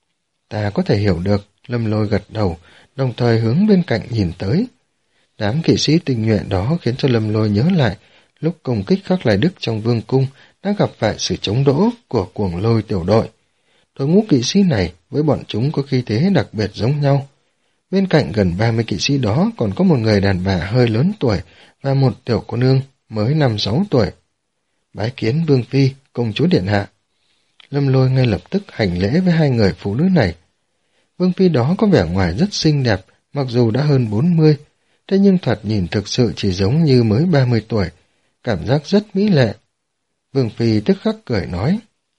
Ta có thể hiểu được, Lâm Lôi gật đầu, đồng thời hướng bên cạnh nhìn tới. Đám kỵ sĩ tinh nhuệ đó khiến cho Lâm Lôi nhớ lại, lúc công kích Khắc Lai Đức trong vương cung đã gặp phải sự chống đỡ của Cuồng Lôi tiểu đội. Đội ngũ kỵ sĩ này với bọn chúng có khí thế đặc biệt giống nhau. Bên cạnh gần ba mươi kỵ sĩ đó còn có một người đàn bà hơi lớn tuổi và một tiểu cô nương mới năm sáu tuổi. Bái kiến vương phi, công chúa điện hạ. Lâm Lôi ngay lập tức hành lễ với hai người phụ nữ này. Vương phi đó có vẻ ngoài rất xinh đẹp, mặc dù đã hơn bốn mươi, thế nhưng thoạt nhìn thực sự chỉ giống như mới ba mươi tuổi, cảm giác rất mỹ lệ. Vương phi tức khắc cười nói.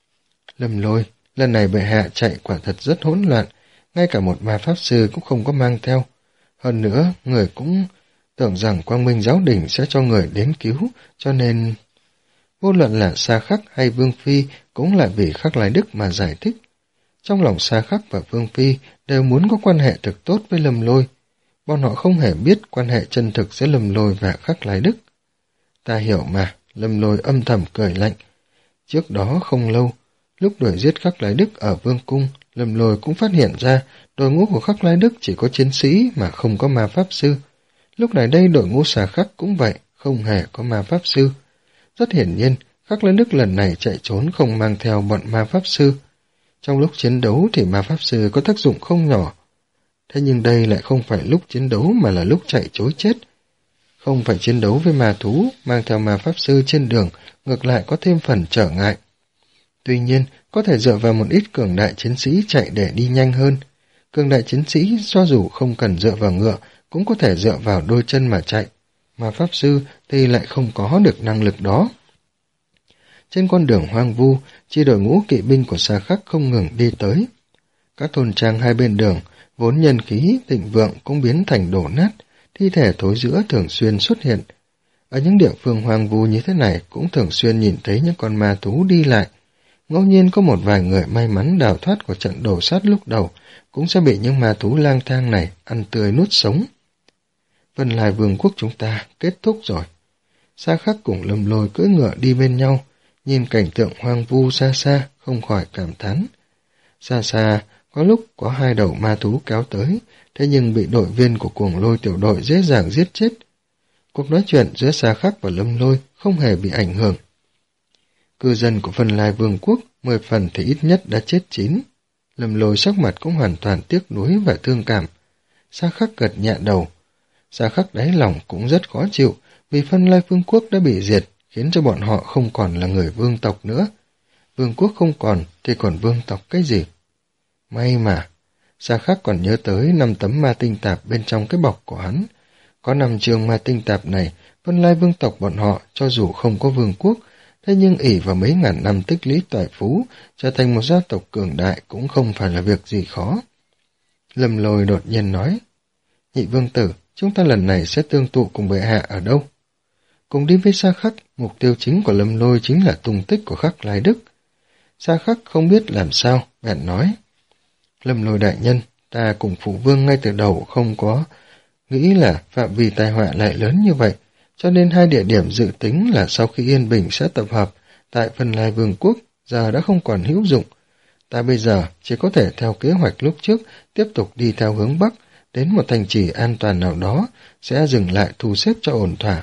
Lâm Lôi, lần này bệ hạ chạy quả thật rất hỗn loạn, ngay cả một ma pháp sư cũng không có mang theo. Hơn nữa, người cũng tưởng rằng Quang Minh Giáo Đình sẽ cho người đến cứu, cho nên... Vô luận là Xà Khắc hay Vương Phi cũng là vì Khắc Lai Đức mà giải thích. Trong lòng Xà Khắc và Vương Phi đều muốn có quan hệ thực tốt với Lâm Lôi. Bọn họ không hề biết quan hệ chân thực giữa Lâm Lôi và Khắc Lai Đức. Ta hiểu mà, Lâm Lôi âm thầm cười lạnh. Trước đó không lâu, lúc đuổi giết Khắc Lai Đức ở Vương Cung, Lâm Lôi cũng phát hiện ra đội ngũ của Khắc Lai Đức chỉ có chiến sĩ mà không có ma pháp sư. Lúc này đây đội ngũ Xà Khắc cũng vậy, không hề có ma pháp sư. Rất hiển nhiên, Khắc Lai Đức lần này chạy trốn không mang theo bọn ma pháp sư. Trong lúc chiến đấu thì ma pháp sư có tác dụng không nhỏ. Thế nhưng đây lại không phải lúc chiến đấu mà là lúc chạy trối chết. Không phải chiến đấu với ma thú, mang theo ma pháp sư trên đường, ngược lại có thêm phần trở ngại. Tuy nhiên, có thể dựa vào một ít cường đại chiến sĩ chạy để đi nhanh hơn. Cường đại chiến sĩ cho dù không cần dựa vào ngựa, cũng có thể dựa vào đôi chân mà chạy, mà pháp sư thì lại không có được năng lực đó. Trên con đường hoang vu, chi đội ngũ kỵ binh của Sa Khắc không ngừng đi tới. Các thôn trang hai bên đường, vốn nhân khí thịnh vượng cũng biến thành đổ nát, thi thể thối rữa thường xuyên xuất hiện. Ở những địa phương hoang vu như thế này cũng thường xuyên nhìn thấy những con ma thú đi lại. Ngẫu nhiên có một vài người may mắn đào thoát của trận đổ sát lúc đầu, cũng sẽ bị những ma thú lang thang này ăn tươi nuốt sống. Vân Lai Vương quốc chúng ta kết thúc rồi. Sa Khắc cùng Lâm Lôi cưỡi ngựa đi bên nhau, nhìn cảnh tượng hoang vu xa xa, không khỏi cảm thán. Xa xa, có lúc có hai đầu ma thú kéo tới, thế nhưng bị đội viên của Cuồng Lôi tiểu đội dễ dàng giết chết. Cuộc nói chuyện giữa Sa Khắc và Lâm Lôi không hề bị ảnh hưởng. Cư dân của Vân Lai Vương quốc, mười phần thì ít nhất đã chết chín. Lâm Lôi sắc mặt cũng hoàn toàn tiếc nuối và thương cảm. Sa Khắc gật nhẹ đầu. Sa Khắc đáy lòng cũng rất khó chịu, vì Vân Lai Vương quốc đã bị diệt, khiến cho bọn họ không còn là người vương tộc nữa. Vương quốc không còn, thì còn vương tộc cái gì? May mà, Sa Khắc còn nhớ tới năm tấm ma tinh tạp bên trong cái bọc của hắn. Có năm trường ma tinh tạp này, Vân Lai vương tộc bọn họ cho dù không có vương quốc, thế nhưng ỷ vào mấy ngàn năm tích lũy tài phú, trở thành một gia tộc cường đại cũng không phải là việc gì khó. Lâm Lôi đột nhiên nói, nhị vương tử, chúng ta lần này sẽ tương tụ cùng bệ hạ ở đâu? Cùng đi với Sa Khắc, mục tiêu chính của Lâm Lôi chính là tung tích của Khắc Lai Đức. Sa Khắc không biết làm sao, bèn nói, Lâm Lôi đại nhân, ta cùng phụ vương ngay từ đầu không có nghĩ là phạm vi tai họa lại lớn như vậy, cho nên hai địa điểm dự tính là sau khi yên bình sẽ tập hợp tại Vân Lai Vương quốc, giờ đã không còn hữu dụng. Ta bây giờ chỉ có thể theo kế hoạch lúc trước tiếp tục đi theo hướng Bắc, đến một thành trì an toàn nào đó, sẽ dừng lại thu xếp cho ổn thỏa.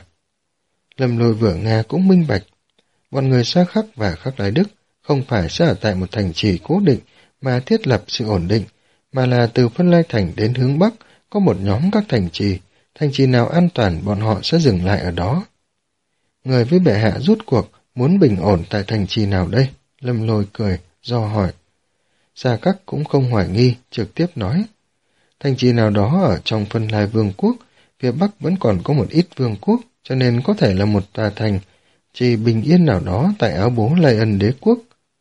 Lâm Lôi vừa nghe cũng minh bạch. Bọn người Sa Khắc và Khắc Lai Đức không phải sẽ ở tại một thành trì cố định mà thiết lập sự ổn định, mà là từ Vân Lai Thành đến hướng Bắc có một nhóm các thành trì, thành trì nào an toàn bọn họ sẽ dừng lại ở đó. Người với bệ hạ rút cuộc, muốn bình ổn tại thành trì nào đây? Lâm Lôi cười, do hỏi. Sa Khắc cũng không hoài nghi, trực tiếp nói. Thành trì nào đó ở trong Vân Lai Vương quốc, phía Bắc vẫn còn có một ít vương quốc, cho nên có thể là một tòa thành trì bình yên nào đó tại áo bố Lai Ân đế quốc.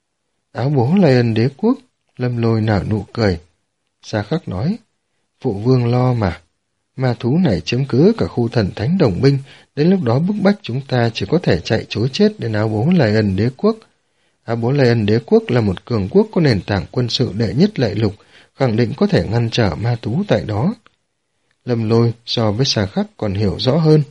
Áo bố Lai Ân đế quốc, Lâm Lôi nở nụ cười. Sa Khắc nói, phụ vương lo mà. Ma thú này chiếm cứ cả khu thần thánh đồng minh, đến lúc đó bức bách chúng ta chỉ có thể chạy trối chết đến áo bố Lai Ân đế quốc. Áo bố Lai Ân đế quốc là một cường quốc có nền tảng quân sự đệ nhất lệ lục, khẳng định có thể ngăn trở ma thú tại đó. Lâm Lôi so với Sa Khắc còn hiểu rõ hơn.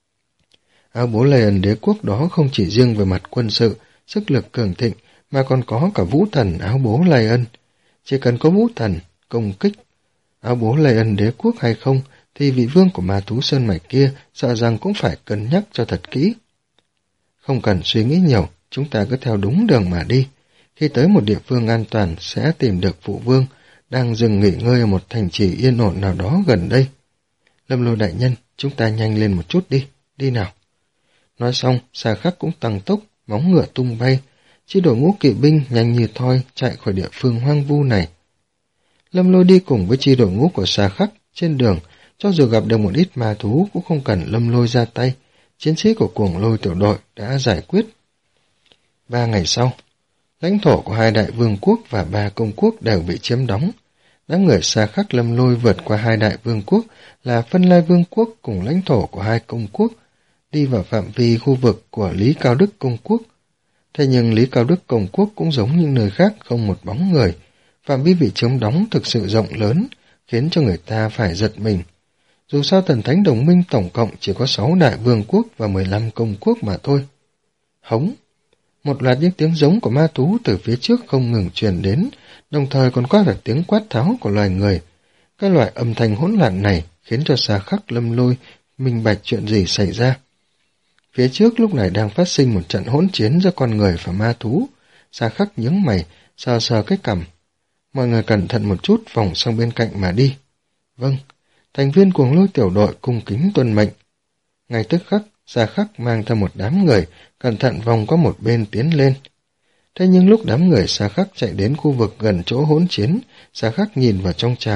Áo bố Lai Ân đế quốc đó không chỉ riêng về mặt quân sự, sức lực cường thịnh, mà còn có cả vũ thần áo bố Lai Ân. Chỉ cần có vũ thần, công kích áo bố Lai Ân đế quốc hay không, thì vị vương của ma thú sơn mạch kia sợ rằng cũng phải cân nhắc cho thật kỹ. Không cần suy nghĩ nhiều, chúng ta cứ theo đúng đường mà đi. Khi tới một địa phương an toàn sẽ tìm được phụ vương, đang dừng nghỉ ngơi ở một thành trì yên ổn nào đó gần đây. Lâm Lôi đại nhân, chúng ta nhanh lên một chút đi, đi nào. Nói xong, Sa Khắc cũng tăng tốc, móng ngựa tung bay, chi đội ngũ kỵ binh nhanh như thoi chạy khỏi địa phương hoang vu này. Lâm Lôi đi cùng với chi đội ngũ của Sa Khắc trên đường, cho dù gặp được một ít ma thú cũng không cần Lâm Lôi ra tay, chiến sĩ của Cuồng Lôi tiểu đội đã giải quyết. Ba ngày sau, lãnh thổ của hai đại vương quốc và ba công quốc đều bị chiếm đóng. Đám người Sa Khắc Lâm Lôi vượt qua hai đại vương quốc là Vân Lai Vương quốc cùng lãnh thổ của hai công quốc, đi vào phạm vi khu vực của Lý Cao Đức công quốc. Thế nhưng Lý Cao Đức công quốc cũng giống như nơi khác không một bóng người, phạm vi bị chiếm đóng thực sự rộng lớn, khiến cho người ta phải giật mình. Dù sao thần thánh đồng minh tổng cộng chỉ có sáu đại vương quốc và mười lăm công quốc mà thôi. Hống! Một loạt những tiếng giống của ma thú từ phía trước không ngừng truyền đến, đồng thời còn có cả tiếng quát tháo của loài người. Cái loại âm thanh hỗn loạn này khiến cho Sa Khắc Lâm Lôi minh bạch chuyện gì xảy ra. Phía trước lúc này đang phát sinh một trận hỗn chiến giữa con người và ma thú. Sa Khắc nhướng mày, sờ sờ cái cằm. Mọi người cẩn thận một chút, vòng sang bên cạnh mà đi. Vâng, thành viên Cuồng Lôi tiểu đội cung kính tuân mệnh. Ngay tức khắc, Sa Khắc mang theo một đám người, cẩn thận vòng qua một bên tiến lên. Thế nhưng lúc đám người Sa Khắc chạy đến khu vực gần chỗ hỗn chiến, Sa Khắc nhìn vào trong tràng,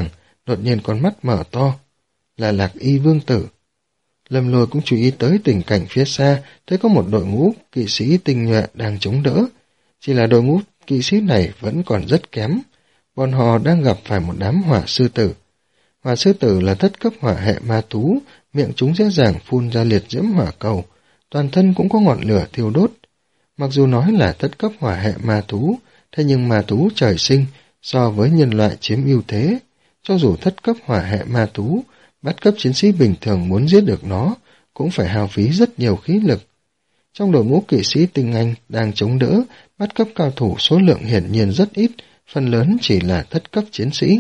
đột nhiên con mắt mở to. Là Lạc Y vương tử. Lâm Lôi cũng chú ý tới tình cảnh phía xa, thấy có một đội ngũ kỵ sĩ tinh nhuệ đang chống đỡ. Chỉ là đội ngũ kỵ sĩ này vẫn còn rất kém. Bọn họ đang gặp phải một đám hỏa sư tử. Hỏa sư tử là thất cấp hỏa hệ ma thú, miệng chúng dễ dàng phun ra liệt diễm hỏa cầu, toàn thân cũng có ngọn lửa thiêu đốt. Mặc dù nói là thất cấp hỏa hệ ma thú, thế nhưng ma thú trời sinh so với nhân loại chiếm ưu thế. Cho dù thất cấp hỏa hệ ma thú, bát cấp chiến sĩ bình thường muốn giết được nó cũng phải hao phí rất nhiều khí lực. Trong đội ngũ kỵ sĩ tinh anh đang chống đỡ, bát cấp cao thủ số lượng hiển nhiên rất ít, phần lớn chỉ là thất cấp chiến sĩ.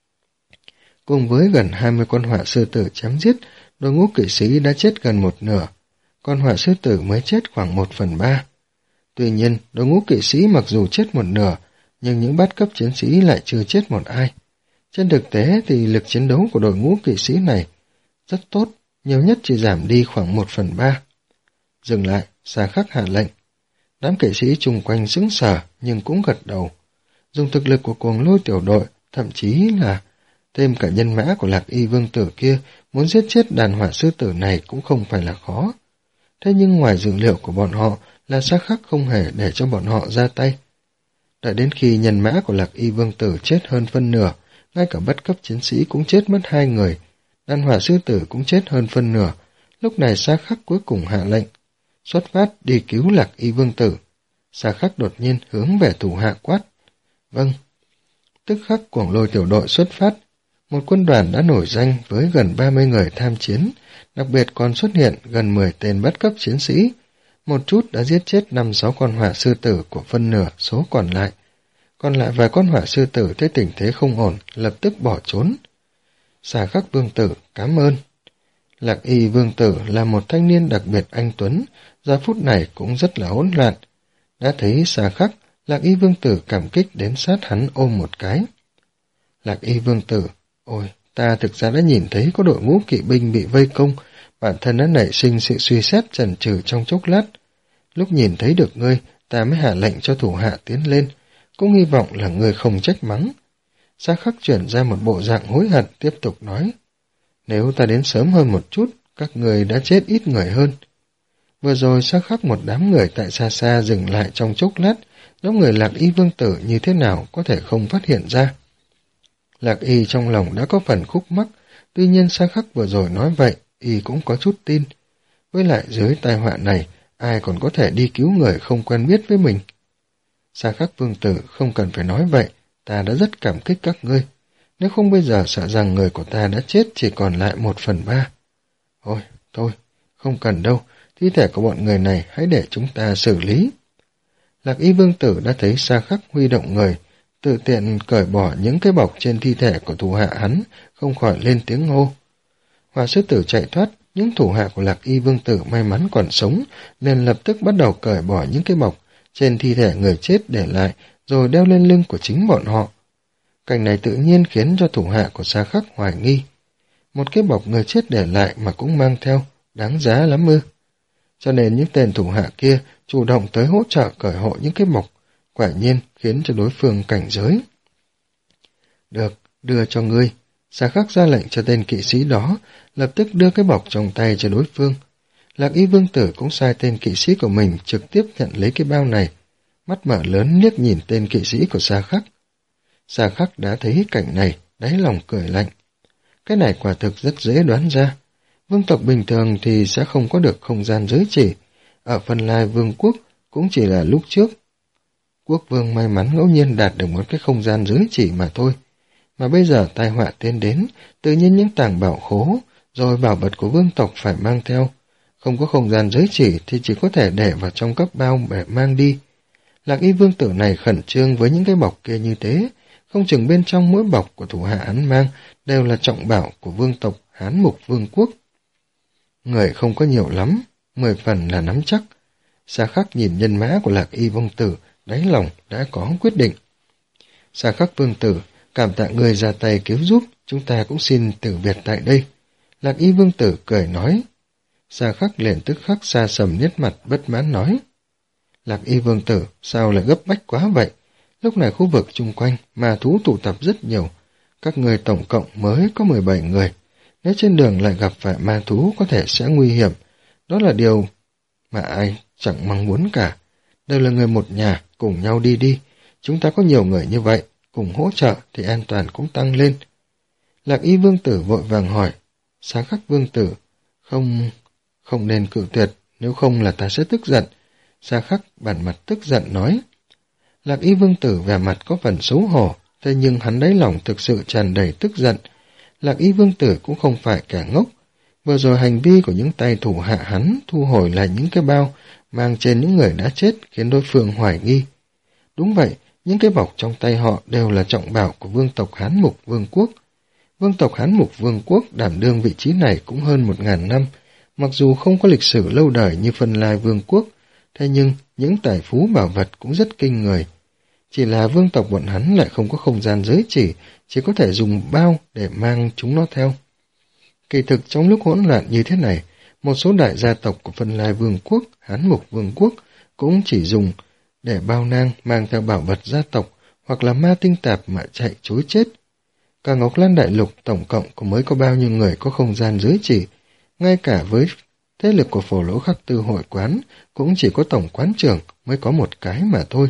Cùng với gần hai mươi con hỏa sư tử chém giết, đội ngũ kỵ sĩ đã chết gần một nửa, con hỏa sư tử mới chết khoảng một phần ba. Tuy nhiên, đội ngũ kỵ sĩ mặc dù chết một nửa, nhưng những bát cấp chiến sĩ lại chưa chết một ai. Trên thực tế thì lực chiến đấu của đội ngũ kỵ sĩ này rất tốt, nhiều nhất chỉ giảm đi khoảng một phần ba. Dừng lại, Xà Khắc hạ lệnh. Đám kỵ sĩ chung quanh sững sờ nhưng cũng gật đầu. Dùng thực lực của cuồng lôi tiểu đội, thậm chí là thêm cả nhân mã của Lạc Y vương tử kia, muốn giết chết đàn hỏa sư tử này cũng không phải là khó. Thế nhưng ngoài dự liệu của bọn họ là Xà Khắc không hề để cho bọn họ ra tay. Đợi đến khi nhân mã của Lạc Y vương tử chết hơn phân nửa, ngay cả bất cấp chiến sĩ cũng chết mất hai người, đàn hỏa sư tử cũng chết hơn phân nửa, lúc này Xà Khắc cuối cùng hạ lệnh. Xuất phát đi cứu Lạc Y vương tử. Xà Khắc đột nhiên hướng về thủ hạ quát. Vâng. Tức khắc cuồng lôi tiểu đội xuất phát. Một quân đoàn đã nổi danh với gần ba mươi người tham chiến, đặc biệt còn xuất hiện gần mười tên bất cấp chiến sĩ. Một chút đã giết chết năm sáu con hỏa sư tử của phân nửa số còn lại. Còn lại vài con hỏa sư tử thấy tình thế không ổn, lập tức bỏ trốn. Xà Khắc vương tử, cảm ơn. Lạc Y vương tử là một thanh niên đặc biệt anh tuấn, giờ phút này cũng rất là hỗn loạn. Đã thấy Xà Khắc, Lạc Y vương tử cảm kích đến sát hắn ôm một cái. Lạc Y vương tử, ôi, ta thực ra đã nhìn thấy có đội ngũ kỵ binh bị vây công, bản thân đã nảy sinh sự suy xét chần chừ trong chốc lát. Lúc nhìn thấy được ngươi, ta mới hạ lệnh cho thủ hạ tiến lên, cũng hy vọng là ngươi không trách mắng. Xà Khắc chuyển ra một bộ dạng hối hận tiếp tục nói. Nếu ta đến sớm hơn một chút, các người đã chết ít người hơn. Vừa rồi Xà Khắc một đám người tại xa xa dừng lại trong chốc lát, nhóm người Lạc Y vương tử như thế nào có thể không phát hiện ra. Lạc Y trong lòng đã có phần khúc mắc, tuy nhiên Xà Khắc vừa rồi nói vậy, Y cũng có chút tin. Với lại dưới tai họa này, ai còn có thể đi cứu người không quen biết với mình. Xà Khắc vương tử không cần phải nói vậy, ta đã rất cảm kích các ngươi. Nếu không bây giờ sợ rằng người của ta đã chết chỉ còn lại một phần ba. Ôi, thôi, không cần đâu, thi thể của bọn người này hãy để chúng ta xử lý. Lạc Y vương tử đã thấy Xà Khắc huy động người, tự tiện cởi bỏ những cái bọc trên thi thể của thủ hạ hắn, không khỏi lên tiếng hô. Hỏa sư tử chạy thoát, những thủ hạ của Lạc Y vương tử may mắn còn sống, nên lập tức bắt đầu cởi bỏ những cái bọc trên thi thể người chết để lại, rồi đeo lên lưng của chính bọn họ. Cảnh này tự nhiên khiến cho thủ hạ của Xà Khắc hoài nghi. Một cái bọc người chết để lại mà cũng mang theo, đáng giá lắm ư. Cho nên những tên thủ hạ kia chủ động tới hỗ trợ cởi hộ những cái bọc, quả nhiên khiến cho đối phương cảnh giới. Được, đưa cho ngươi. Xà Khắc ra lệnh cho tên kỵ sĩ đó, lập tức đưa cái bọc trong tay cho đối phương. Lạc Y vương tử cũng sai tên kỵ sĩ của mình trực tiếp nhận lấy cái bao này, mắt mở lớn liếc nhìn tên kỵ sĩ của Xà Khắc. Xà Khắc đã thấy cảnh này, đáy lòng cười lạnh. Cái này quả thực rất dễ đoán ra. Vương tộc bình thường thì sẽ không có được không gian giới chỉ. Ở Phân Lai vương quốc cũng chỉ là lúc trước quốc vương may mắn ngẫu nhiên đạt được một cái không gian giới chỉ mà thôi. Mà bây giờ tai họa tiến đến, tự nhiên những tàng bảo khố, rồi bảo vật của vương tộc phải mang theo. Không có không gian giới chỉ thì chỉ có thể để vào trong các bao để mang đi. Lạc Y vương tử này khẩn trương với những cái bọc kia như thế, không chừng bên trong mỗi bọc của thủ hạ hắn mang đều là trọng bảo của vương tộc Hán Mục vương quốc. Người không có nhiều lắm, mười phần là nắm chắc. Xà Khắc nhìn nhân mã của Lạc Y vương tử, đáy lòng đã có quyết định. Xà Khắc vương tử, cảm tạ người ra tay cứu giúp, chúng ta cũng xin từ biệt tại đây. Lạc Y vương tử cười nói. Xà Khắc liền tức khắc xa sầm nét mặt bất mãn nói. Lạc Y vương tử, sao lại gấp bách quá vậy? Lúc này khu vực chung quanh, ma thú tụ tập rất nhiều. Các người tổng cộng mới có mười bảy người. Nếu trên đường lại gặp phải ma thú có thể sẽ nguy hiểm. Đó là điều mà ai chẳng mong muốn cả. Đều là người một nhà, cùng nhau đi đi. Chúng ta có nhiều người như vậy, cùng hỗ trợ thì an toàn cũng tăng lên. Lạc Y vương tử vội vàng hỏi, Xá Khắc vương tử, không... không nên cự tuyệt, nếu không là ta sẽ tức giận. Xá Khắc bản mặt tức giận nói. Lạc Y vương tử vẻ mặt có phần xấu hổ, thế nhưng hắn đáy lòng thực sự tràn đầy tức giận. Lạc Y vương tử cũng không phải kẻ ngốc. Vừa rồi hành vi của những tay thủ hạ hắn thu hồi lại những cái bao mang trên những người đã chết khiến đối phương hoài nghi. Đúng vậy, những cái bọc trong tay họ đều là trọng bảo của vương tộc Hán Mục Vương quốc. Vương tộc Hán Mục Vương quốc đảm đương vị trí này cũng hơn một ngàn năm, mặc dù không có lịch sử lâu đời như Phân Lai Vương quốc, thế nhưng những tài phú bảo vật cũng rất kinh người. Chỉ là vương tộc bọn hắn lại không có không gian giới chỉ, chỉ có thể dùng bao để mang chúng nó theo. Kỳ thực trong lúc hỗn loạn như thế này, một số đại gia tộc của Phân Lai Vương quốc, Hán Mục Vương quốc cũng chỉ dùng để bao nang mang theo bảo vật gia tộc hoặc là ma tinh tạp mà chạy chối chết. Cả Ngọc Lan Đại Lục tổng cộng có mới có bao nhiêu người có không gian giới chỉ, ngay cả với thế lực của Phổ Lỗ Khắc Tư hội quán cũng chỉ có tổng quán trưởng mới có một cái mà thôi.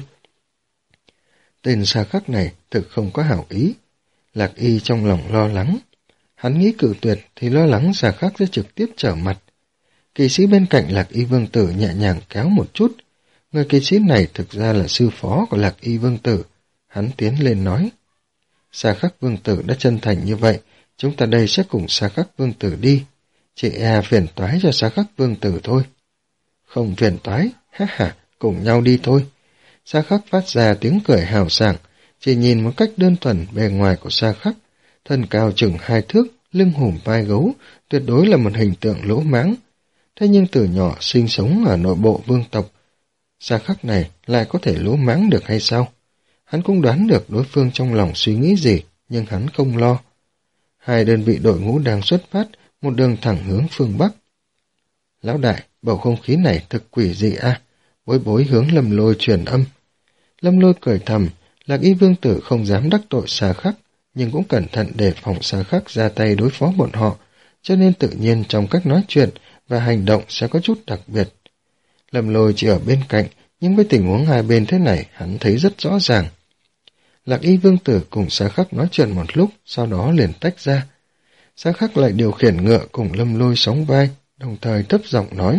Tên Xá Khắc này thực không có hảo ý. Lạc Y trong lòng lo lắng. Hắn nghĩ cự tuyệt thì lo lắng Xá Khắc sẽ trực tiếp trở mặt. Kỵ sĩ bên cạnh Lạc Y vương tử nhẹ nhàng kéo một chút. Người kỵ sĩ này thực ra là sư phó của Lạc Y vương tử. Hắn tiến lên nói. Xá Khắc vương tử đã chân thành như vậy, chúng ta đây sẽ cùng Xá Khắc vương tử đi. Chỉ e phiền toái cho Xá Khắc vương tử thôi. Không phiền toái, ha ha, cùng nhau đi thôi. Xá Khắc phát ra tiếng cười hào sảng, chỉ nhìn một cách đơn thuần bề ngoài của Xá Khắc, thân cao chừng hai thước, lưng hùm vai gấu, tuyệt đối là một hình tượng lỗ mãng. Thế nhưng từ nhỏ sinh sống ở nội bộ vương tộc, Xá Khắc này lại có thể lỗ mãng được hay sao? Hắn cũng đoán được đối phương trong lòng suy nghĩ gì, nhưng hắn không lo. Hai đơn vị đội ngũ đang xuất phát, một đường thẳng hướng phương Bắc. Lão đại, bầu không khí này thực quỷ dị a. À? Bối bối hướng Lâm Lôi truyền âm. Lâm Lôi cười thầm, Lạc Y vương tử không dám đắc tội Xá Khắc, nhưng cũng cẩn thận đề phòng Xá Khắc ra tay đối phó bọn họ, cho nên tự nhiên trong cách nói chuyện và hành động sẽ có chút đặc biệt. Lâm Lôi chỉ ở bên cạnh, nhưng với tình huống hai bên thế này, hắn thấy rất rõ ràng. Lạc Y vương tử cùng Xá Khắc nói chuyện một lúc, sau đó liền tách ra. Xá Khắc lại điều khiển ngựa cùng Lâm Lôi sóng vai, đồng thời thấp giọng nói.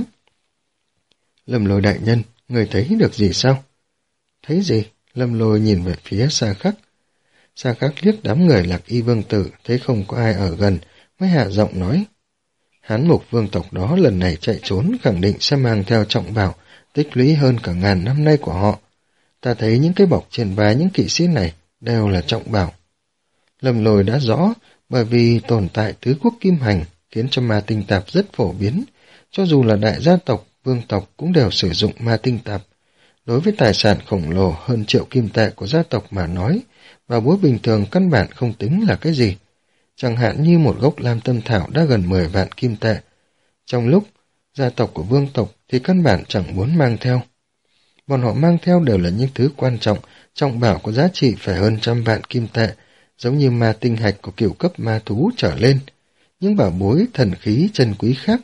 Lâm Lôi đại nhân, người thấy được gì sao? Thấy gì? Lâm Lôi nhìn về phía Xá Khắc. Xá Khắc liếc đám người Lạc Y vương tử, thấy không có ai ở gần, mới hạ giọng nói. Hán Mục vương tộc đó lần này chạy trốn khẳng định sẽ mang theo trọng bảo, tích lũy hơn cả ngàn năm nay của họ. Ta thấy những cái bọc trên vai những kỵ sĩ này đều là trọng bảo. Lâm Lôi đã rõ, bởi vì tồn tại tứ quốc kim hành khiến cho ma tinh tạp rất phổ biến, cho dù là đại gia tộc, vương tộc cũng đều sử dụng ma tinh tạp. Đối với tài sản khổng lồ hơn triệu kim tệ của gia tộc mà nói, và búa bình thường căn bản không tính là cái gì. Chẳng hạn như một gốc lam tâm thảo đã gần mười vạn kim tệ. Trong lúc gia tộc của vương tộc thì căn bản chẳng muốn mang theo. Bọn họ mang theo đều là những thứ quan trọng, trọng bảo có giá trị phải hơn trăm vạn kim tệ, giống như ma tinh hạch của kiểu cấp ma thú trở lên, những bảo bối thần khí chân quý khác.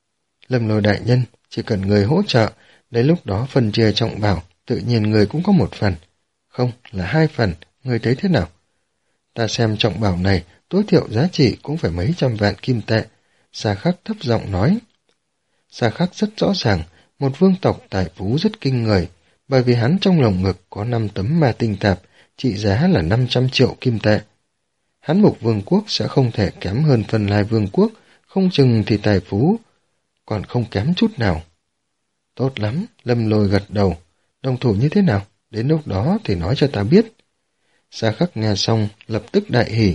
Lâm Lôi đại nhân, chỉ cần người hỗ trợ, đến lúc đó phân chia trọng bảo, tự nhiên người cũng có một phần. Không, là hai phần, người thấy thế nào? Ta xem trọng bảo này, tối thiểu giá trị cũng phải mấy trăm vạn kim tệ. Xá Khắc thấp giọng nói. Xá Khắc rất rõ ràng, một vương tộc tài phú rất kinh người, bởi vì hắn trong lồng ngực có năm tấm ma tinh tạp, trị giá là năm trăm triệu kim tệ. Hán Mục vương quốc sẽ không thể kém hơn Phân Lai vương quốc, không chừng thì tài phú còn không kém chút nào. Tốt lắm, Lâm Lôi gật đầu. Đồng thủ như thế nào? Đến lúc đó thì nói cho ta biết. Xá Khắc nghe xong, lập tức đại hỉ.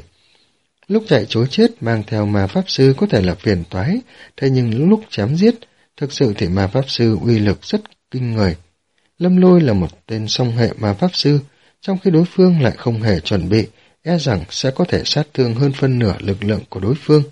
Lúc chạy trối chết mang theo ma pháp sư có thể là phiền toái, thế nhưng lúc chém giết, thực sự thì ma pháp sư uy lực rất kinh người. Lâm Lôi là một tên song hệ ma pháp sư, trong khi đối phương lại không hề chuẩn bị, e rằng sẽ có thể sát thương hơn phân nửa lực lượng của đối phương.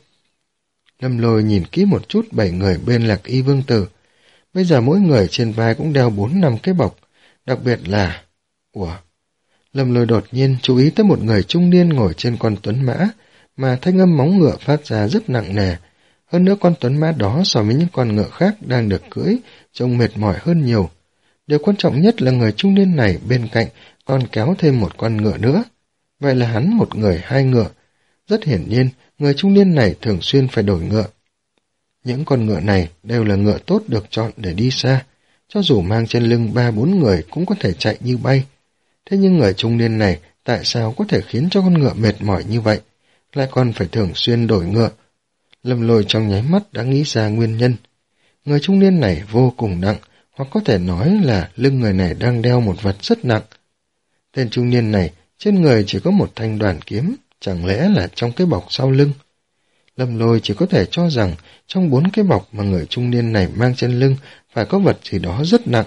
Lâm Lôi nhìn kỹ một chút bảy người bên Lạc Y vương tử. Bây giờ mỗi người trên vai cũng đeo bốn năm cái bọc, đặc biệt là... Ủa? Lâm Lôi đột nhiên chú ý tới một người trung niên ngồi trên con tuấn mã, mà thanh âm móng ngựa phát ra rất nặng nề. Hơn nữa con tuấn mã đó so với những con ngựa khác đang được cưỡi, trông mệt mỏi hơn nhiều. Điều quan trọng nhất là người trung niên này bên cạnh còn kéo thêm một con ngựa nữa. Vậy là hắn một người hai ngựa. Rất hiển nhiên, người trung niên này thường xuyên phải đổi ngựa. Những con ngựa này đều là ngựa tốt được chọn để đi xa. Cho dù mang trên lưng ba bốn người cũng có thể chạy như bay. Thế nhưng người trung niên này tại sao có thể khiến cho con ngựa mệt mỏi như vậy, lại còn phải thường xuyên đổi ngựa? Lâm Lôi trong nháy mắt đã nghĩ ra nguyên nhân. Người trung niên này vô cùng nặng, hoặc có thể nói là lưng người này đang đeo một vật rất nặng. Tên trung niên này trên người chỉ có một thanh đoàn kiếm, chẳng lẽ là trong cái bọc sau lưng? Lâm Lôi chỉ có thể cho rằng trong bốn cái bọc mà người trung niên này mang trên lưng phải có vật gì đó rất nặng.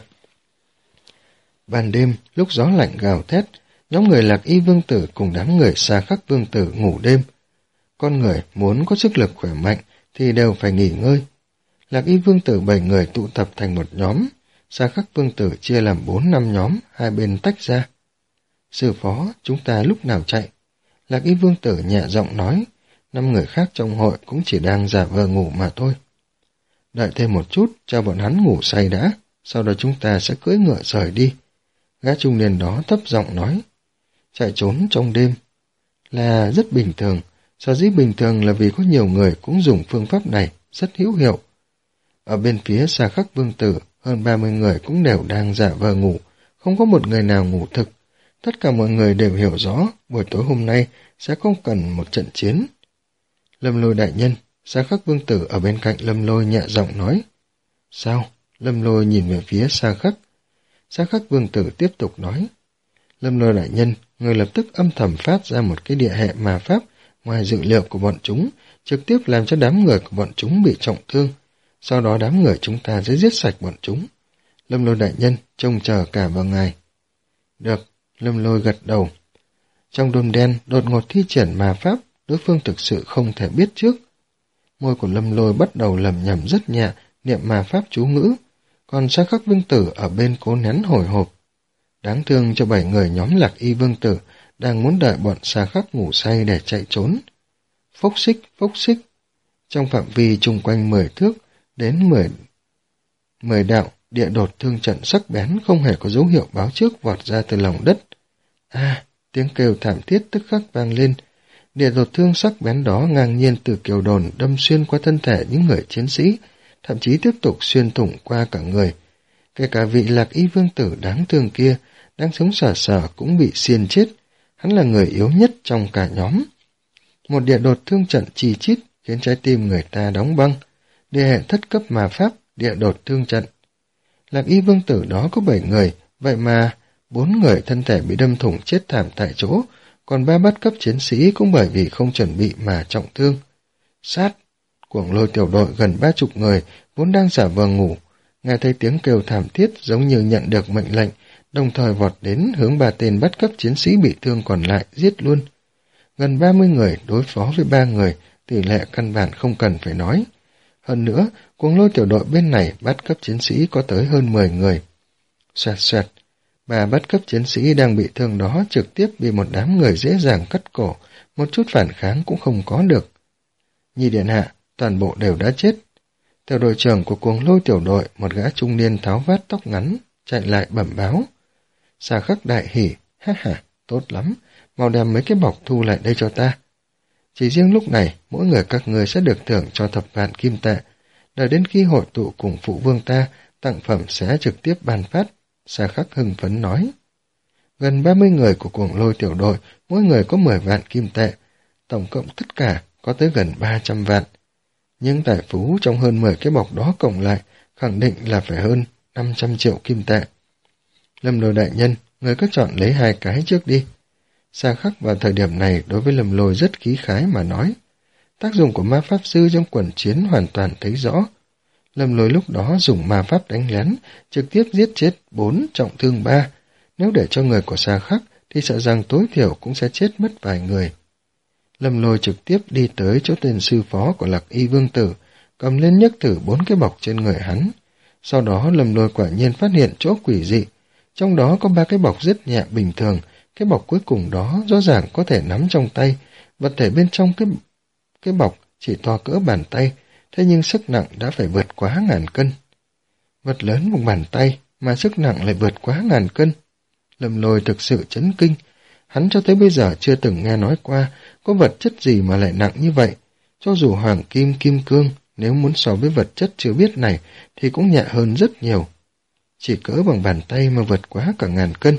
Ban đêm, lúc gió lạnh gào thét, nhóm người Lạc Y Vương Tử cùng đám người Xa Khắc Vương Tử ngủ đêm. Con người muốn có sức lực khỏe mạnh thì đều phải nghỉ ngơi. Lạc Y Vương Tử bảy người tụ tập thành một nhóm, Xa Khắc Vương Tử chia làm bốn năm nhóm, hai bên tách ra. Sư phó, chúng ta lúc nào chạy? Lạc Y Vương Tử nhẹ giọng nói, năm người khác trong hội cũng chỉ đang giả vờ ngủ mà thôi. Đợi thêm một chút, cho bọn hắn ngủ say đã, sau đó chúng ta sẽ cưỡi ngựa rời đi. Gã trung niên đó thấp giọng nói, chạy trốn trong đêm là rất bình thường, sở dĩ bình thường là vì có nhiều người cũng dùng phương pháp này, rất hữu hiệu. Ở bên phía Xa Khắc Vương Tử, hơn ba mươi người cũng đều đang giả vờ ngủ, không có một người nào ngủ thực. Tất cả mọi người đều hiểu rõ, buổi tối hôm nay sẽ không cần một trận chiến. Lâm Lôi đại nhân, Xa Khắc Vương Tử ở bên cạnh Lâm Lôi nhẹ giọng nói. Sao? Lâm Lôi nhìn về phía Xa Khắc. Xa Khắc Vương Tử tiếp tục nói. Lâm Lôi đại nhân, người lập tức âm thầm phát ra một cái địa hệ ma pháp ngoài dự liệu của bọn chúng, trực tiếp làm cho đám người của bọn chúng bị trọng thương. Sau đó đám người chúng ta sẽ giết sạch bọn chúng. Lâm Lôi đại nhân, trông chờ cả vào ngài. Được, Lâm Lôi gật đầu. Trong đêm đen, đột ngột thi triển ma pháp, đối phương thực sự không thể biết trước. Môi của Lâm Lôi bắt đầu lẩm nhẩm rất nhẹ, niệm ma pháp chú ngữ, còn Xa Khắc Vương Tử ở bên cố nén hồi hộp. Đáng thương cho bảy người nhóm Lạc Y Vương Tử đang muốn đợi bọn Xa Khắc ngủ say để chạy trốn. Phốc xích, phốc xích. Trong phạm vi chung quanh mười thước đến mười mười đạo, địa đột thương trận sắc bén không hề có dấu hiệu báo trước vọt ra từ lòng đất. À, tiếng kêu thảm thiết tức khắc vang lên. Địa đột thương sắc bén đó ngang nhiên từ kiều đồn đâm xuyên qua thân thể những người chiến sĩ, thậm chí tiếp tục xuyên thủng qua cả người. Kể cả vị Lạc Y Vương Tử đáng thương kia, đang sống sờ sờ cũng bị xiên chết. Hắn là người yếu nhất trong cả nhóm. Một địa đột thương trận chi chít khiến trái tim người ta đóng băng. Địa hệ thất cấp ma pháp, địa đột thương trận. Lạc Y Vương Tử đó có bảy người, vậy mà bốn người thân thể bị đâm thủng chết thảm tại chỗ, còn ba bát cấp chiến sĩ cũng bởi vì không chuẩn bị mà trọng thương. Sát! Cuồng Lôi tiểu đội gần ba chục người, vốn đang giả vờ ngủ, nghe thấy tiếng kêu thảm thiết giống như nhận được mệnh lệnh, đồng thời vọt đến hướng ba tên bắt cấp chiến sĩ bị thương còn lại giết luôn. Gần ba mươi người đối phó với ba người, tỷ lệ căn bản không cần phải nói. Hơn nữa, Cuồng Lôi tiểu đội bên này bắt cấp chiến sĩ có tới hơn mười người. Xoẹt xoẹt, ba bắt cấp chiến sĩ đang bị thương đó trực tiếp bị một đám người dễ dàng cắt cổ, một chút phản kháng cũng không có được. Nhi điện hạ, toàn bộ đều đã chết. Tiểu đội trưởng của Cuồng Lôi tiểu đội, một gã trung niên tháo vát tóc ngắn, chạy lại bẩm báo. Xa Khắc đại hỉ, ha ha, tốt lắm, mau đem mấy cái bọc thu lại đây cho ta. Chỉ riêng lúc này, mỗi người các người sẽ được thưởng cho thập vạn kim tệ. Đợi đến khi hội tụ cùng phụ vương ta, tặng phẩm sẽ trực tiếp ban phát. Xa Khắc hưng phấn nói. Gần ba mươi người của Cuồng Lôi tiểu đội, mỗi người có mười vạn kim tệ. Tổng cộng tất cả có tới gần ba trăm vạn. Nhưng tài phú trong hơn mười cái bọc đó cộng lại, khẳng định là phải hơn năm trăm triệu kim tệ. Lâm Lôi đại nhân, người cứ chọn lấy hai cái trước đi. Xa Khắc vào thời điểm này đối với Lâm Lôi rất khí khái mà nói. Tác dụng của ma pháp sư trong quần chiến hoàn toàn thấy rõ. Lâm Lôi lúc đó dùng ma pháp đánh lén, trực tiếp giết chết bốn, trọng thương ba. Nếu để cho người của Xa Khắc thì sợ rằng tối thiểu cũng sẽ chết mất vài người. Lâm Lôi trực tiếp đi tới chỗ tên sư phó của Lạc Y Vương Tử, cầm lên nhấc thử bốn cái bọc trên người hắn. Sau đó Lâm Lôi quả nhiên phát hiện chỗ quỷ dị. Trong đó có ba cái bọc rất nhẹ bình thường, Cái bọc cuối cùng đó rõ ràng có thể nắm trong tay, vật thể bên trong cái, cái bọc chỉ to cỡ bàn tay, thế nhưng sức nặng đã phải vượt quá ngàn cân. Vật lớn một bàn tay mà sức nặng lại vượt quá ngàn cân. Lâm Lôi thực sự chấn kinh, hắn cho tới bây giờ chưa từng nghe nói qua có vật chất gì mà lại nặng như vậy. Cho dù hoàng kim, kim cương, nếu muốn so với vật chất chưa biết này thì cũng nhẹ hơn rất nhiều. Chỉ cỡ bằng bàn tay mà vượt quá cả ngàn cân.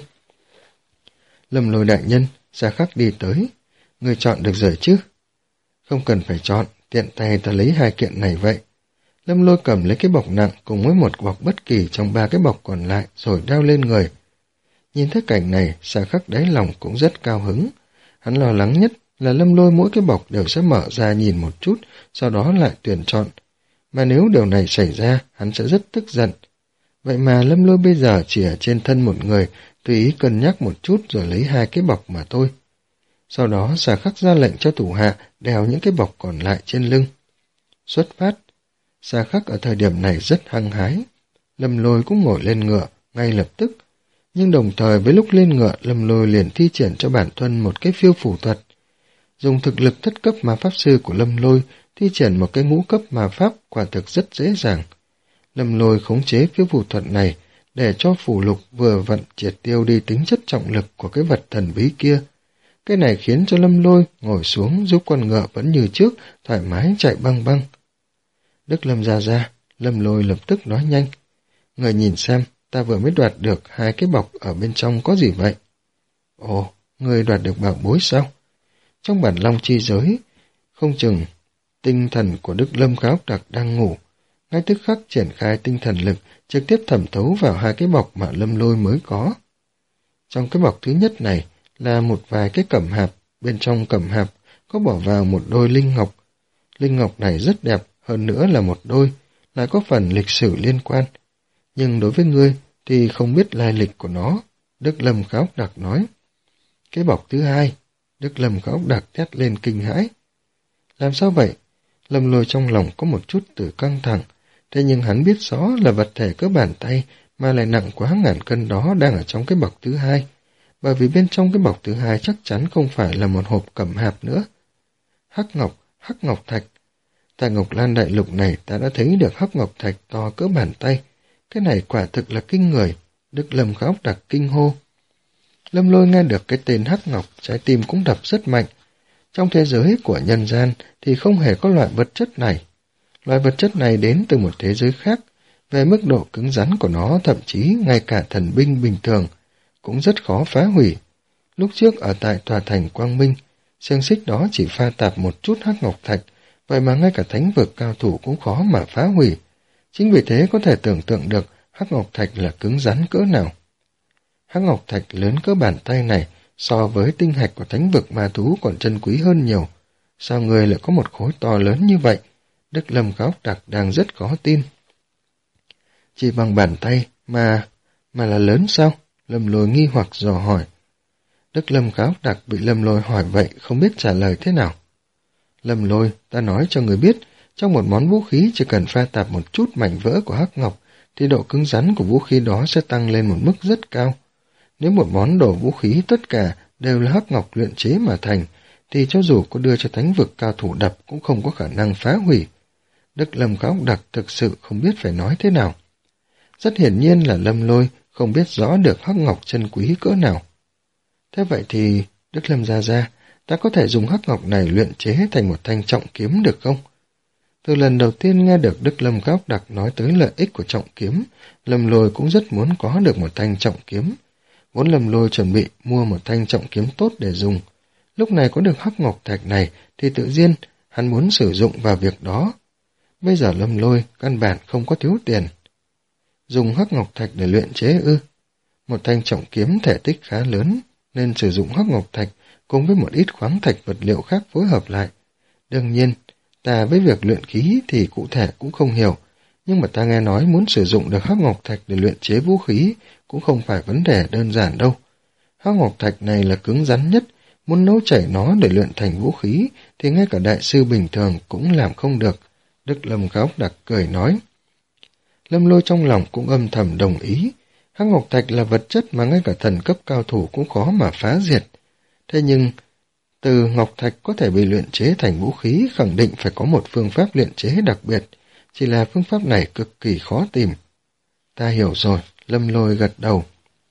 Lâm Lôi đại nhân, Gia Khắc đi tới. Người chọn được rồi chứ? Không cần phải chọn, tiện tay ta lấy hai kiện này vậy. Lâm Lôi cầm lấy cái bọc nặng cùng với một bọc bất kỳ trong ba cái bọc còn lại rồi đeo lên người. Nhìn thấy cảnh này, Gia Khắc đáy lòng cũng rất cao hứng. Hắn lo lắng nhất là Lâm Lôi mỗi cái bọc đều sẽ mở ra nhìn một chút, sau đó lại tuyển chọn. Mà nếu điều này xảy ra, hắn sẽ rất tức giận. Vậy mà Lâm Lôi bây giờ chỉ ở trên thân một người, tùy ý cân nhắc một chút rồi lấy hai cái bọc mà thôi. Sau đó Gia Khắc ra lệnh cho thủ hạ đeo những cái bọc còn lại trên lưng. Xuất phát. Gia Khắc ở thời điểm này rất hăng hái. Lâm Lôi cũng ngồi lên ngựa ngay lập tức. Nhưng đồng thời với lúc lên ngựa, Lâm Lôi liền thi triển cho bản thân một cái phiêu phù thuật. Dùng thực lực thất cấp ma pháp sư của Lâm Lôi thi triển một cái ngũ cấp ma pháp quả thực rất dễ dàng. Lâm Lôi khống chế phiêu phù thuật này để cho phù lục vừa vặn triệt tiêu đi tính chất trọng lực của cái vật thần bí kia. Cái này khiến cho Lâm Lôi ngồi xuống giúp con ngựa vẫn như trước thoải mái chạy băng băng. Đức Lâm ra ra, Lâm Lôi lập tức nói nhanh. Người nhìn xem, ta vừa mới đoạt được hai cái bọc ở bên trong có gì vậy? Ồ, người đoạt được bảo bối sao? Trong bản long chi giới, không chừng tinh thần của Đức Lâm Kháo Đặc đang ngủ, ngay tức khắc triển khai tinh thần lực trực tiếp thẩm thấu vào hai cái bọc mà Lâm Lôi mới có. Trong cái bọc thứ nhất này là một vài cái cẩm hạp, bên trong cẩm hạp có bỏ vào một đôi linh ngọc. Linh ngọc này rất đẹp, hơn nữa là một đôi, lại có phần lịch sử liên quan. Nhưng đối với ngươi thì không biết lai lịch của nó, Đức Lâm Kháo Đặc nói. Cái bọc thứ hai, Đức Lâm Kháo Đặc thét lên kinh hãi. Làm sao vậy? Lâm Lôi trong lòng có một chút từ căng thẳng, thế nhưng hắn biết rõ là vật thể cỡ bàn tay mà lại nặng quá ngàn cân đó đang ở trong cái bọc thứ hai, bởi vì bên trong cái bọc thứ hai chắc chắn không phải là một hộp cẩm hạp nữa. Hắc ngọc, hắc ngọc thạch. Tại Ngọc Lan đại lục này ta đã thấy được hắc ngọc thạch to cỡ bàn tay. Cái này quả thực là kinh người. Đức Lâm Kháo Đặc kinh hô. Lâm Lôi nghe được cái tên hắc ngọc, trái tim cũng đập rất mạnh. Trong thế giới của nhân gian thì không hề có loại vật chất này. Loại vật chất này đến từ một thế giới khác. Về mức độ cứng rắn của nó, thậm chí ngay cả thần binh bình thường cũng rất khó phá hủy. Lúc trước ở tại tòa thành Quang Minh, xiềng xích đó chỉ pha tạp một chút hắc ngọc thạch, vậy mà ngay cả thánh vực cao thủ cũng khó mà phá hủy. Chính vì thế có thể tưởng tượng được hắc ngọc thạch là cứng rắn cỡ nào. Hắc ngọc thạch lớn cỡ bàn tay này so với tinh hạch của thánh vực ma thú còn chân quý hơn nhiều. Sao người lại có một khối to lớn như vậy? Đức Lâm Kháo Đặc đang rất khó tin. Chỉ bằng bàn tay mà... mà là lớn sao? Lâm Lôi nghi hoặc dò hỏi. Đức Lâm Kháo Đặc bị Lâm Lôi hỏi vậy không biết trả lời thế nào. Lâm Lôi, ta nói cho người biết, trong một món vũ khí chỉ cần pha tạp một chút mảnh vỡ của hắc ngọc thì độ cứng rắn của vũ khí đó sẽ tăng lên một mức rất cao. Nếu một món đồ vũ khí tất cả đều là hắc ngọc luyện chế mà thành, thì cho dù có đưa cho thánh vực cao thủ đập cũng không có khả năng phá hủy. Đức Lâm Kháo Đặc thực sự không biết phải nói thế nào. Rất hiển nhiên là Lâm Lôi không biết rõ được hắc ngọc chân quý cỡ nào. Thế vậy thì, Đức Lâm gia gia, ta có thể dùng hắc ngọc này luyện chế thành một thanh trọng kiếm được không? Từ lần đầu tiên nghe được Đức Lâm Kháo Đặc nói tới lợi ích của trọng kiếm, Lâm Lôi cũng rất muốn có được một thanh trọng kiếm. Vốn Lâm Lôi chuẩn bị mua một thanh trọng kiếm tốt để dùng. Lúc này có được hắc ngọc thạch này thì tự nhiên hắn muốn sử dụng vào việc đó. Bây giờ Lâm Lôi căn bản không có thiếu tiền. Dùng hắc ngọc thạch để luyện chế ư? Một thanh trọng kiếm thể tích khá lớn, nên sử dụng hắc ngọc thạch cùng với một ít khoáng thạch vật liệu khác phối hợp lại. Đương nhiên, ta với việc luyện khí thì cụ thể cũng không hiểu, nhưng mà ta nghe nói muốn sử dụng được hắc ngọc thạch để luyện chế vũ khí cũng không phải vấn đề đơn giản đâu. Hắc ngọc thạch này là cứng rắn nhất, muốn nấu chảy nó để luyện thành vũ khí thì ngay cả đại sư bình thường cũng làm không được. Đức Lâm Kháo Đặc cười nói. Lâm Lôi trong lòng cũng âm thầm đồng ý. Hắc ngọc thạch là vật chất mà ngay cả thần cấp cao thủ cũng khó mà phá diệt. Thế nhưng, từ ngọc thạch có thể bị luyện chế thành vũ khí, khẳng định phải có một phương pháp luyện chế đặc biệt, chỉ là phương pháp này cực kỳ khó tìm. Ta hiểu rồi, Lâm Lôi gật đầu.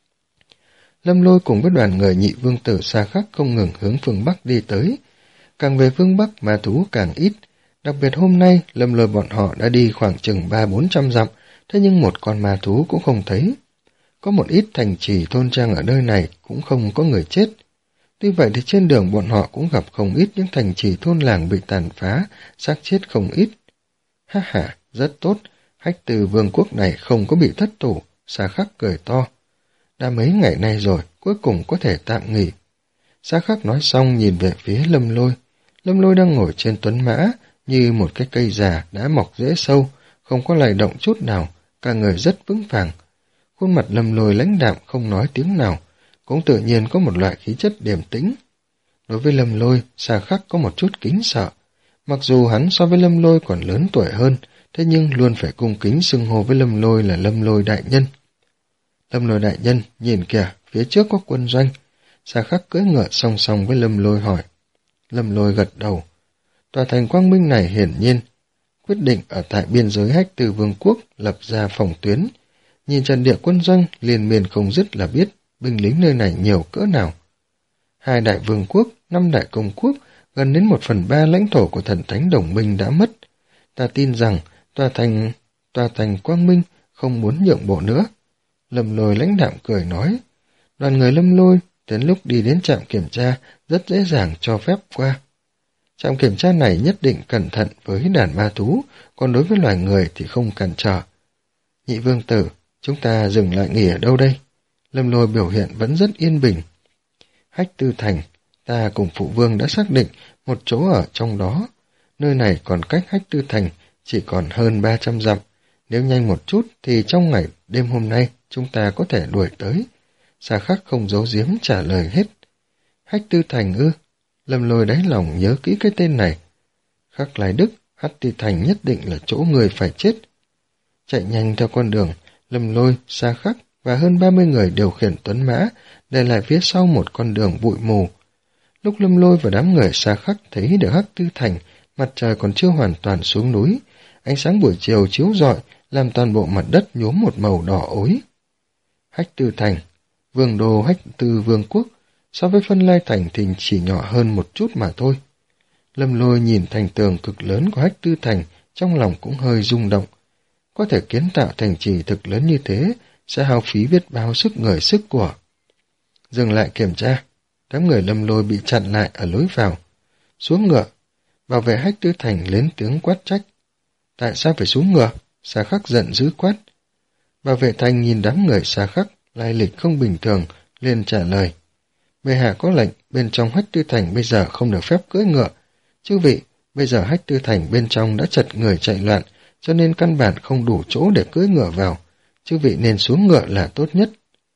Lâm Lôi cùng với đoàn người nhị vương tử xa khắc không ngừng hướng phương Bắc đi tới. Càng về phương Bắc ma thú càng ít, đặc biệt hôm nay Lâm Lôi bọn họ đã đi khoảng chừng ba bốn trăm dặm, thế nhưng một con ma thú cũng không thấy. Có một ít thành trì thôn trang ở nơi này cũng không có người chết. Tuy vậy thì trên đường bọn họ cũng gặp không ít những thành trì thôn làng bị tàn phá, xác chết không ít. Ha ha, rất tốt, Hách Từ vương quốc này không có bị thất thủ, Xa Khắc cười to. Đã mấy ngày nay rồi, cuối cùng có thể tạm nghỉ. Xa Khắc nói xong nhìn về phía Lâm Lôi. Lâm Lôi đang ngồi trên tuấn mã, như một cái cây già đã mọc rễ sâu, không có lay động chút nào, cả người rất vững vàng. Khuôn mặt Lâm Lôi lãnh đạm không nói tiếng nào, cũng tự nhiên có một loại khí chất điềm tĩnh. Đối với Lâm Lôi, Xa Khắc có một chút kính sợ. Mặc dù hắn so với Lâm Lôi còn lớn tuổi hơn, thế nhưng luôn phải cung kính xưng hô với Lâm Lôi là Lâm Lôi đại nhân. Lâm Lôi đại nhân, nhìn kìa, phía trước có quân doanh. Xa Khắc cưỡi ngựa song song với Lâm Lôi hỏi. Lâm Lôi gật đầu. Tòa thành Quang Minh này hiển nhiên quyết định ở tại biên giới Hách Từ vương quốc lập ra phòng tuyến. Nhìn trận địa quân doanh liên miên không dứt là biết binh lính nơi này nhiều cỡ nào. Hai đại vương quốc, năm đại công quốc, gần đến một phần ba lãnh thổ của thần thánh đồng minh đã mất. Ta tin rằng tòa thành tòa thành Quang Minh không muốn nhượng bộ nữa. Lâm Lôi lãnh đạm cười nói. Đoàn người Lâm Lôi đến lúc đi đến trạm kiểm tra rất dễ dàng cho phép qua. Trạm kiểm tra này nhất định cẩn thận với đàn ma thú, còn đối với loài người thì không cản trở. Nhị vương tử, chúng ta dừng lại nghỉ ở đâu đây? Lâm Lôi biểu hiện vẫn rất yên bình. Hách Tư Thành, ta cùng phụ vương đã xác định một chỗ ở trong đó. Nơi này còn cách Hách Tư Thành chỉ còn hơn ba trăm dặm. Nếu nhanh một chút thì trong ngày đêm hôm nay chúng ta có thể đuổi tới. Xa Khắc không giấu giếm trả lời hết. Hách Tư Thành ư? Lâm Lôi đáy lòng nhớ kỹ cái tên này. Khắc Lai Đức, Hách Tư Thành nhất định là chỗ người phải chết. Chạy nhanh theo con đường, Lâm Lôi, Xa Khắc và hơn ba mươi người điều khiển tuấn mã, để lại phía sau một con đường bụi mù. Lúc Lâm Lôi và đám người Xa Khắc thấy được Hách Tư Thành, mặt trời còn chưa hoàn toàn xuống núi. Ánh sáng buổi chiều chiếu rọi, làm toàn bộ mặt đất nhuốm một màu đỏ ối. Hách Tư Thành, vương đô Hách Tư vương quốc, so với Phân Lai Thành thì chỉ nhỏ hơn một chút mà thôi. Lâm Lôi nhìn thành tường cực lớn của Hách Tư Thành, trong lòng cũng hơi rung động. Có thể kiến tạo thành trì thực lớn như thế, sẽ hao phí biết bao sức người sức của. Dừng lại kiểm tra, đám người Lâm Lôi bị chặn lại ở lối vào. Xuống ngựa, bảo vệ Hách Tư Thành lên tiếng quát trách. Tại sao phải xuống ngựa? Xa Khắc giận dữ quát. Bảo vệ thành nhìn đám người Xa Khắc, lai lịch không bình thường, liền trả lời. Bệ hạ có lệnh, bên trong Hách Tư Thành bây giờ không được phép cưỡi ngựa. Chư vị, bây giờ Hách Tư Thành bên trong đã chật người chạy loạn, cho nên căn bản không đủ chỗ để cưỡi ngựa vào. Chư vị nên xuống ngựa là tốt nhất.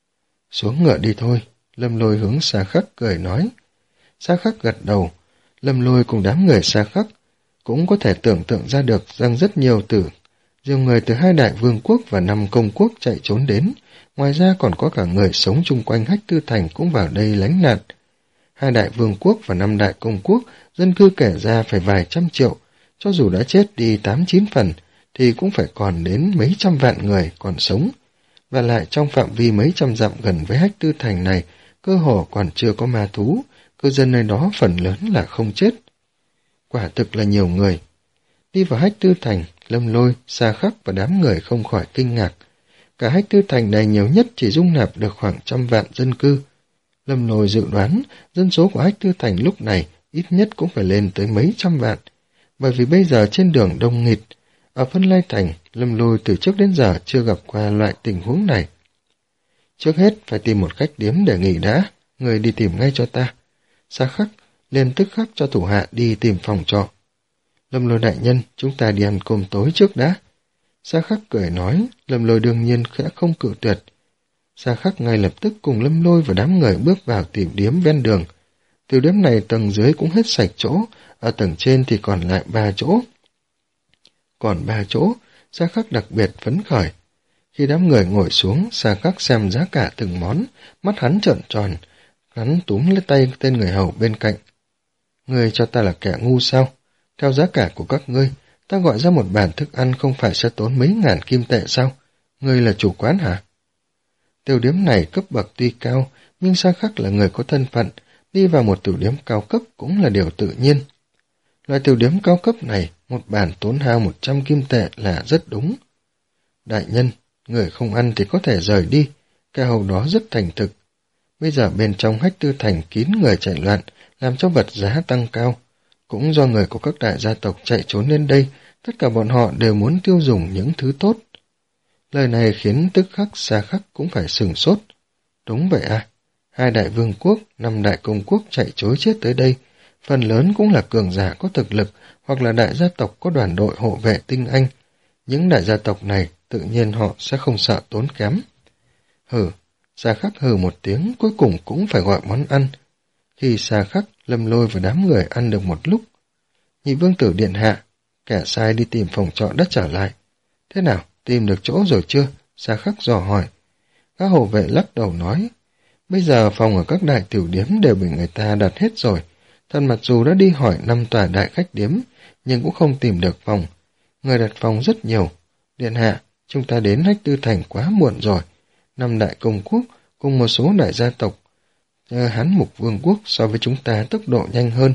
Xuống ngựa đi thôi, Lâm Lôi hướng Xa Khắc cười nói. Xa Khắc gật đầu, Lâm Lôi cùng đám người Xa Khắc cũng có thể tưởng tượng ra được rằng rất nhiều tử, nhiều người từ hai đại vương quốc và năm công quốc chạy trốn đến, ngoài ra còn có cả người sống chung quanh Hách Tư Thành cũng vào đây lánh nạn. Hai đại vương quốc và năm đại công quốc, dân cư kể ra phải vài trăm triệu, cho dù đã chết đi tám chín phần, thì cũng phải còn đến mấy trăm vạn người còn sống. Và lại trong phạm vi mấy trăm dặm gần với Hách Tư Thành này, cơ hồ còn chưa có ma thú, cư dân nơi đó phần lớn là không chết. Quả thực là nhiều người. Đi vào Hách Tư Thành, Lâm Lôi, Xa Khắc và đám người không khỏi kinh ngạc. Cả Hách Tư Thành này nhiều nhất chỉ dung nạp được khoảng trăm vạn dân cư. Lâm Lôi dự đoán dân số của Hách Tư Thành lúc này ít nhất cũng phải lên tới mấy trăm vạn. Bởi vì bây giờ trên đường đông nghịt, ở Phân Lai Thành, Lâm Lôi từ trước đến giờ chưa gặp qua loại tình huống này. Trước hết phải tìm một khách điếm để nghỉ đã, người đi tìm ngay cho ta. Xa Khắc liền tức khắc cho thủ hạ đi tìm phòng trọ. Lâm Lôi đại nhân, chúng ta đi ăn cơm tối trước đã. Xa Khắc cười nói, Lâm Lôi đương nhiên sẽ không cự tuyệt. Xa Khắc ngay lập tức cùng Lâm Lôi và đám người bước vào tìm điếm ven đường. Từ điếm này tầng dưới cũng hết sạch chỗ, ở tầng trên thì còn lại ba chỗ. Còn ba chỗ, Xa Khắc đặc biệt phấn khởi. Khi đám người ngồi xuống, Xa Khắc xem giá cả từng món, mắt hắn trợn tròn, hắn túm lấy tay tên người hầu bên cạnh. Ngươi cho ta là kẻ ngu sao? Theo giá cả của các ngươi, ta gọi ra một bàn thức ăn không phải sẽ tốn mấy ngàn kim tệ sao? Ngươi là chủ quán hả? Tiểu điếm này cấp bậc tuy cao, nhưng Xa Khắc là người có thân phận, đi vào một tiểu điếm cao cấp cũng là điều tự nhiên. Loại tiểu điếm cao cấp này, một bàn tốn hao một trăm kim tệ là rất đúng. Đại nhân, người không ăn thì có thể rời đi, kẻ hầu đó rất thành thực. Bây giờ bên trong Hách Tư Thành kín người chạy loạn, làm cho vật giá tăng cao. Cũng do người của các đại gia tộc chạy trốn lên đây, tất cả bọn họ đều muốn tiêu dùng những thứ tốt. Lời này khiến tức khắc Xa Khắc cũng phải sửng sốt. Đúng vậy à, hai đại vương quốc, năm đại công quốc chạy trối chết tới đây, phần lớn cũng là cường giả có thực lực hoặc là đại gia tộc có đoàn đội hộ vệ tinh anh. Những đại gia tộc này tự nhiên họ sẽ không sợ tốn kém. Hừ, Xa Khắc hừ một tiếng, cuối cùng cũng phải gọi món ăn. Khi Xa Khắc, Lâm Lôi và đám người ăn được một lúc, nhị vương tử điện hạ, kẻ sai đi tìm phòng trọ đã trở lại. Thế nào, tìm được chỗ rồi chưa? Xa Khắc dò hỏi. Các hộ vệ lắc đầu nói, bây giờ phòng ở các đại tiểu điếm đều bị người ta đặt hết rồi. Thần mặc dù đã đi hỏi năm tòa đại khách điếm, nhưng cũng không tìm được phòng. Người đặt phòng rất nhiều. Điện hạ, chúng ta đến Hách Tư Thành quá muộn rồi. Năm đại công quốc cùng một số đại gia tộc, Hán Mục Vương quốc so với chúng ta tốc độ nhanh hơn.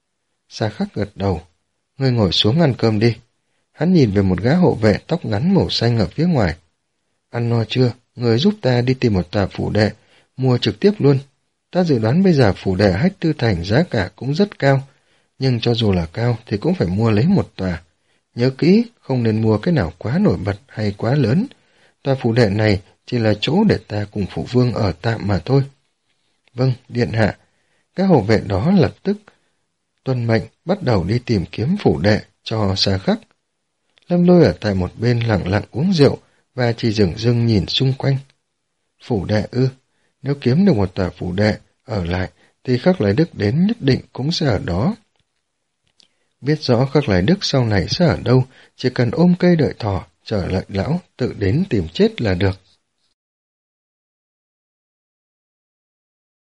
Xa Khắc gật đầu. Ngươi ngồi xuống ăn cơm đi. Hắn nhìn về một gã hộ vệ tóc ngắn màu xanh ở phía ngoài. Ăn no chưa? Người giúp ta đi tìm một tòa phủ đệ, mua trực tiếp luôn. Ta dự đoán bây giờ phủ đệ Hách Tư Thành giá cả cũng rất cao, nhưng cho dù là cao thì cũng phải mua lấy một tòa. Nhớ kỹ, không nên mua cái nào quá nổi bật hay quá lớn. Tòa phủ đệ này chỉ là chỗ để ta cùng phụ vương ở tạm mà thôi. Vâng, điện hạ. Các hộ vệ đó lập tức tuân mệnh bắt đầu đi tìm kiếm phủ đệ cho Xa Khắc. Lâm Lôi ở tại một bên lặng lặng uống rượu và chỉ dửng dưng nhìn xung quanh. Phủ đệ ư? Nếu kiếm được một tòa phủ đệ ở lại thì Khắc Lai Đức đến nhất định cũng sẽ ở đó. Biết rõ Khắc Lai Đức sau này sẽ ở đâu, chỉ cần ôm cây đợi thỏ, chờ lệnh lão tự đến tìm chết là được.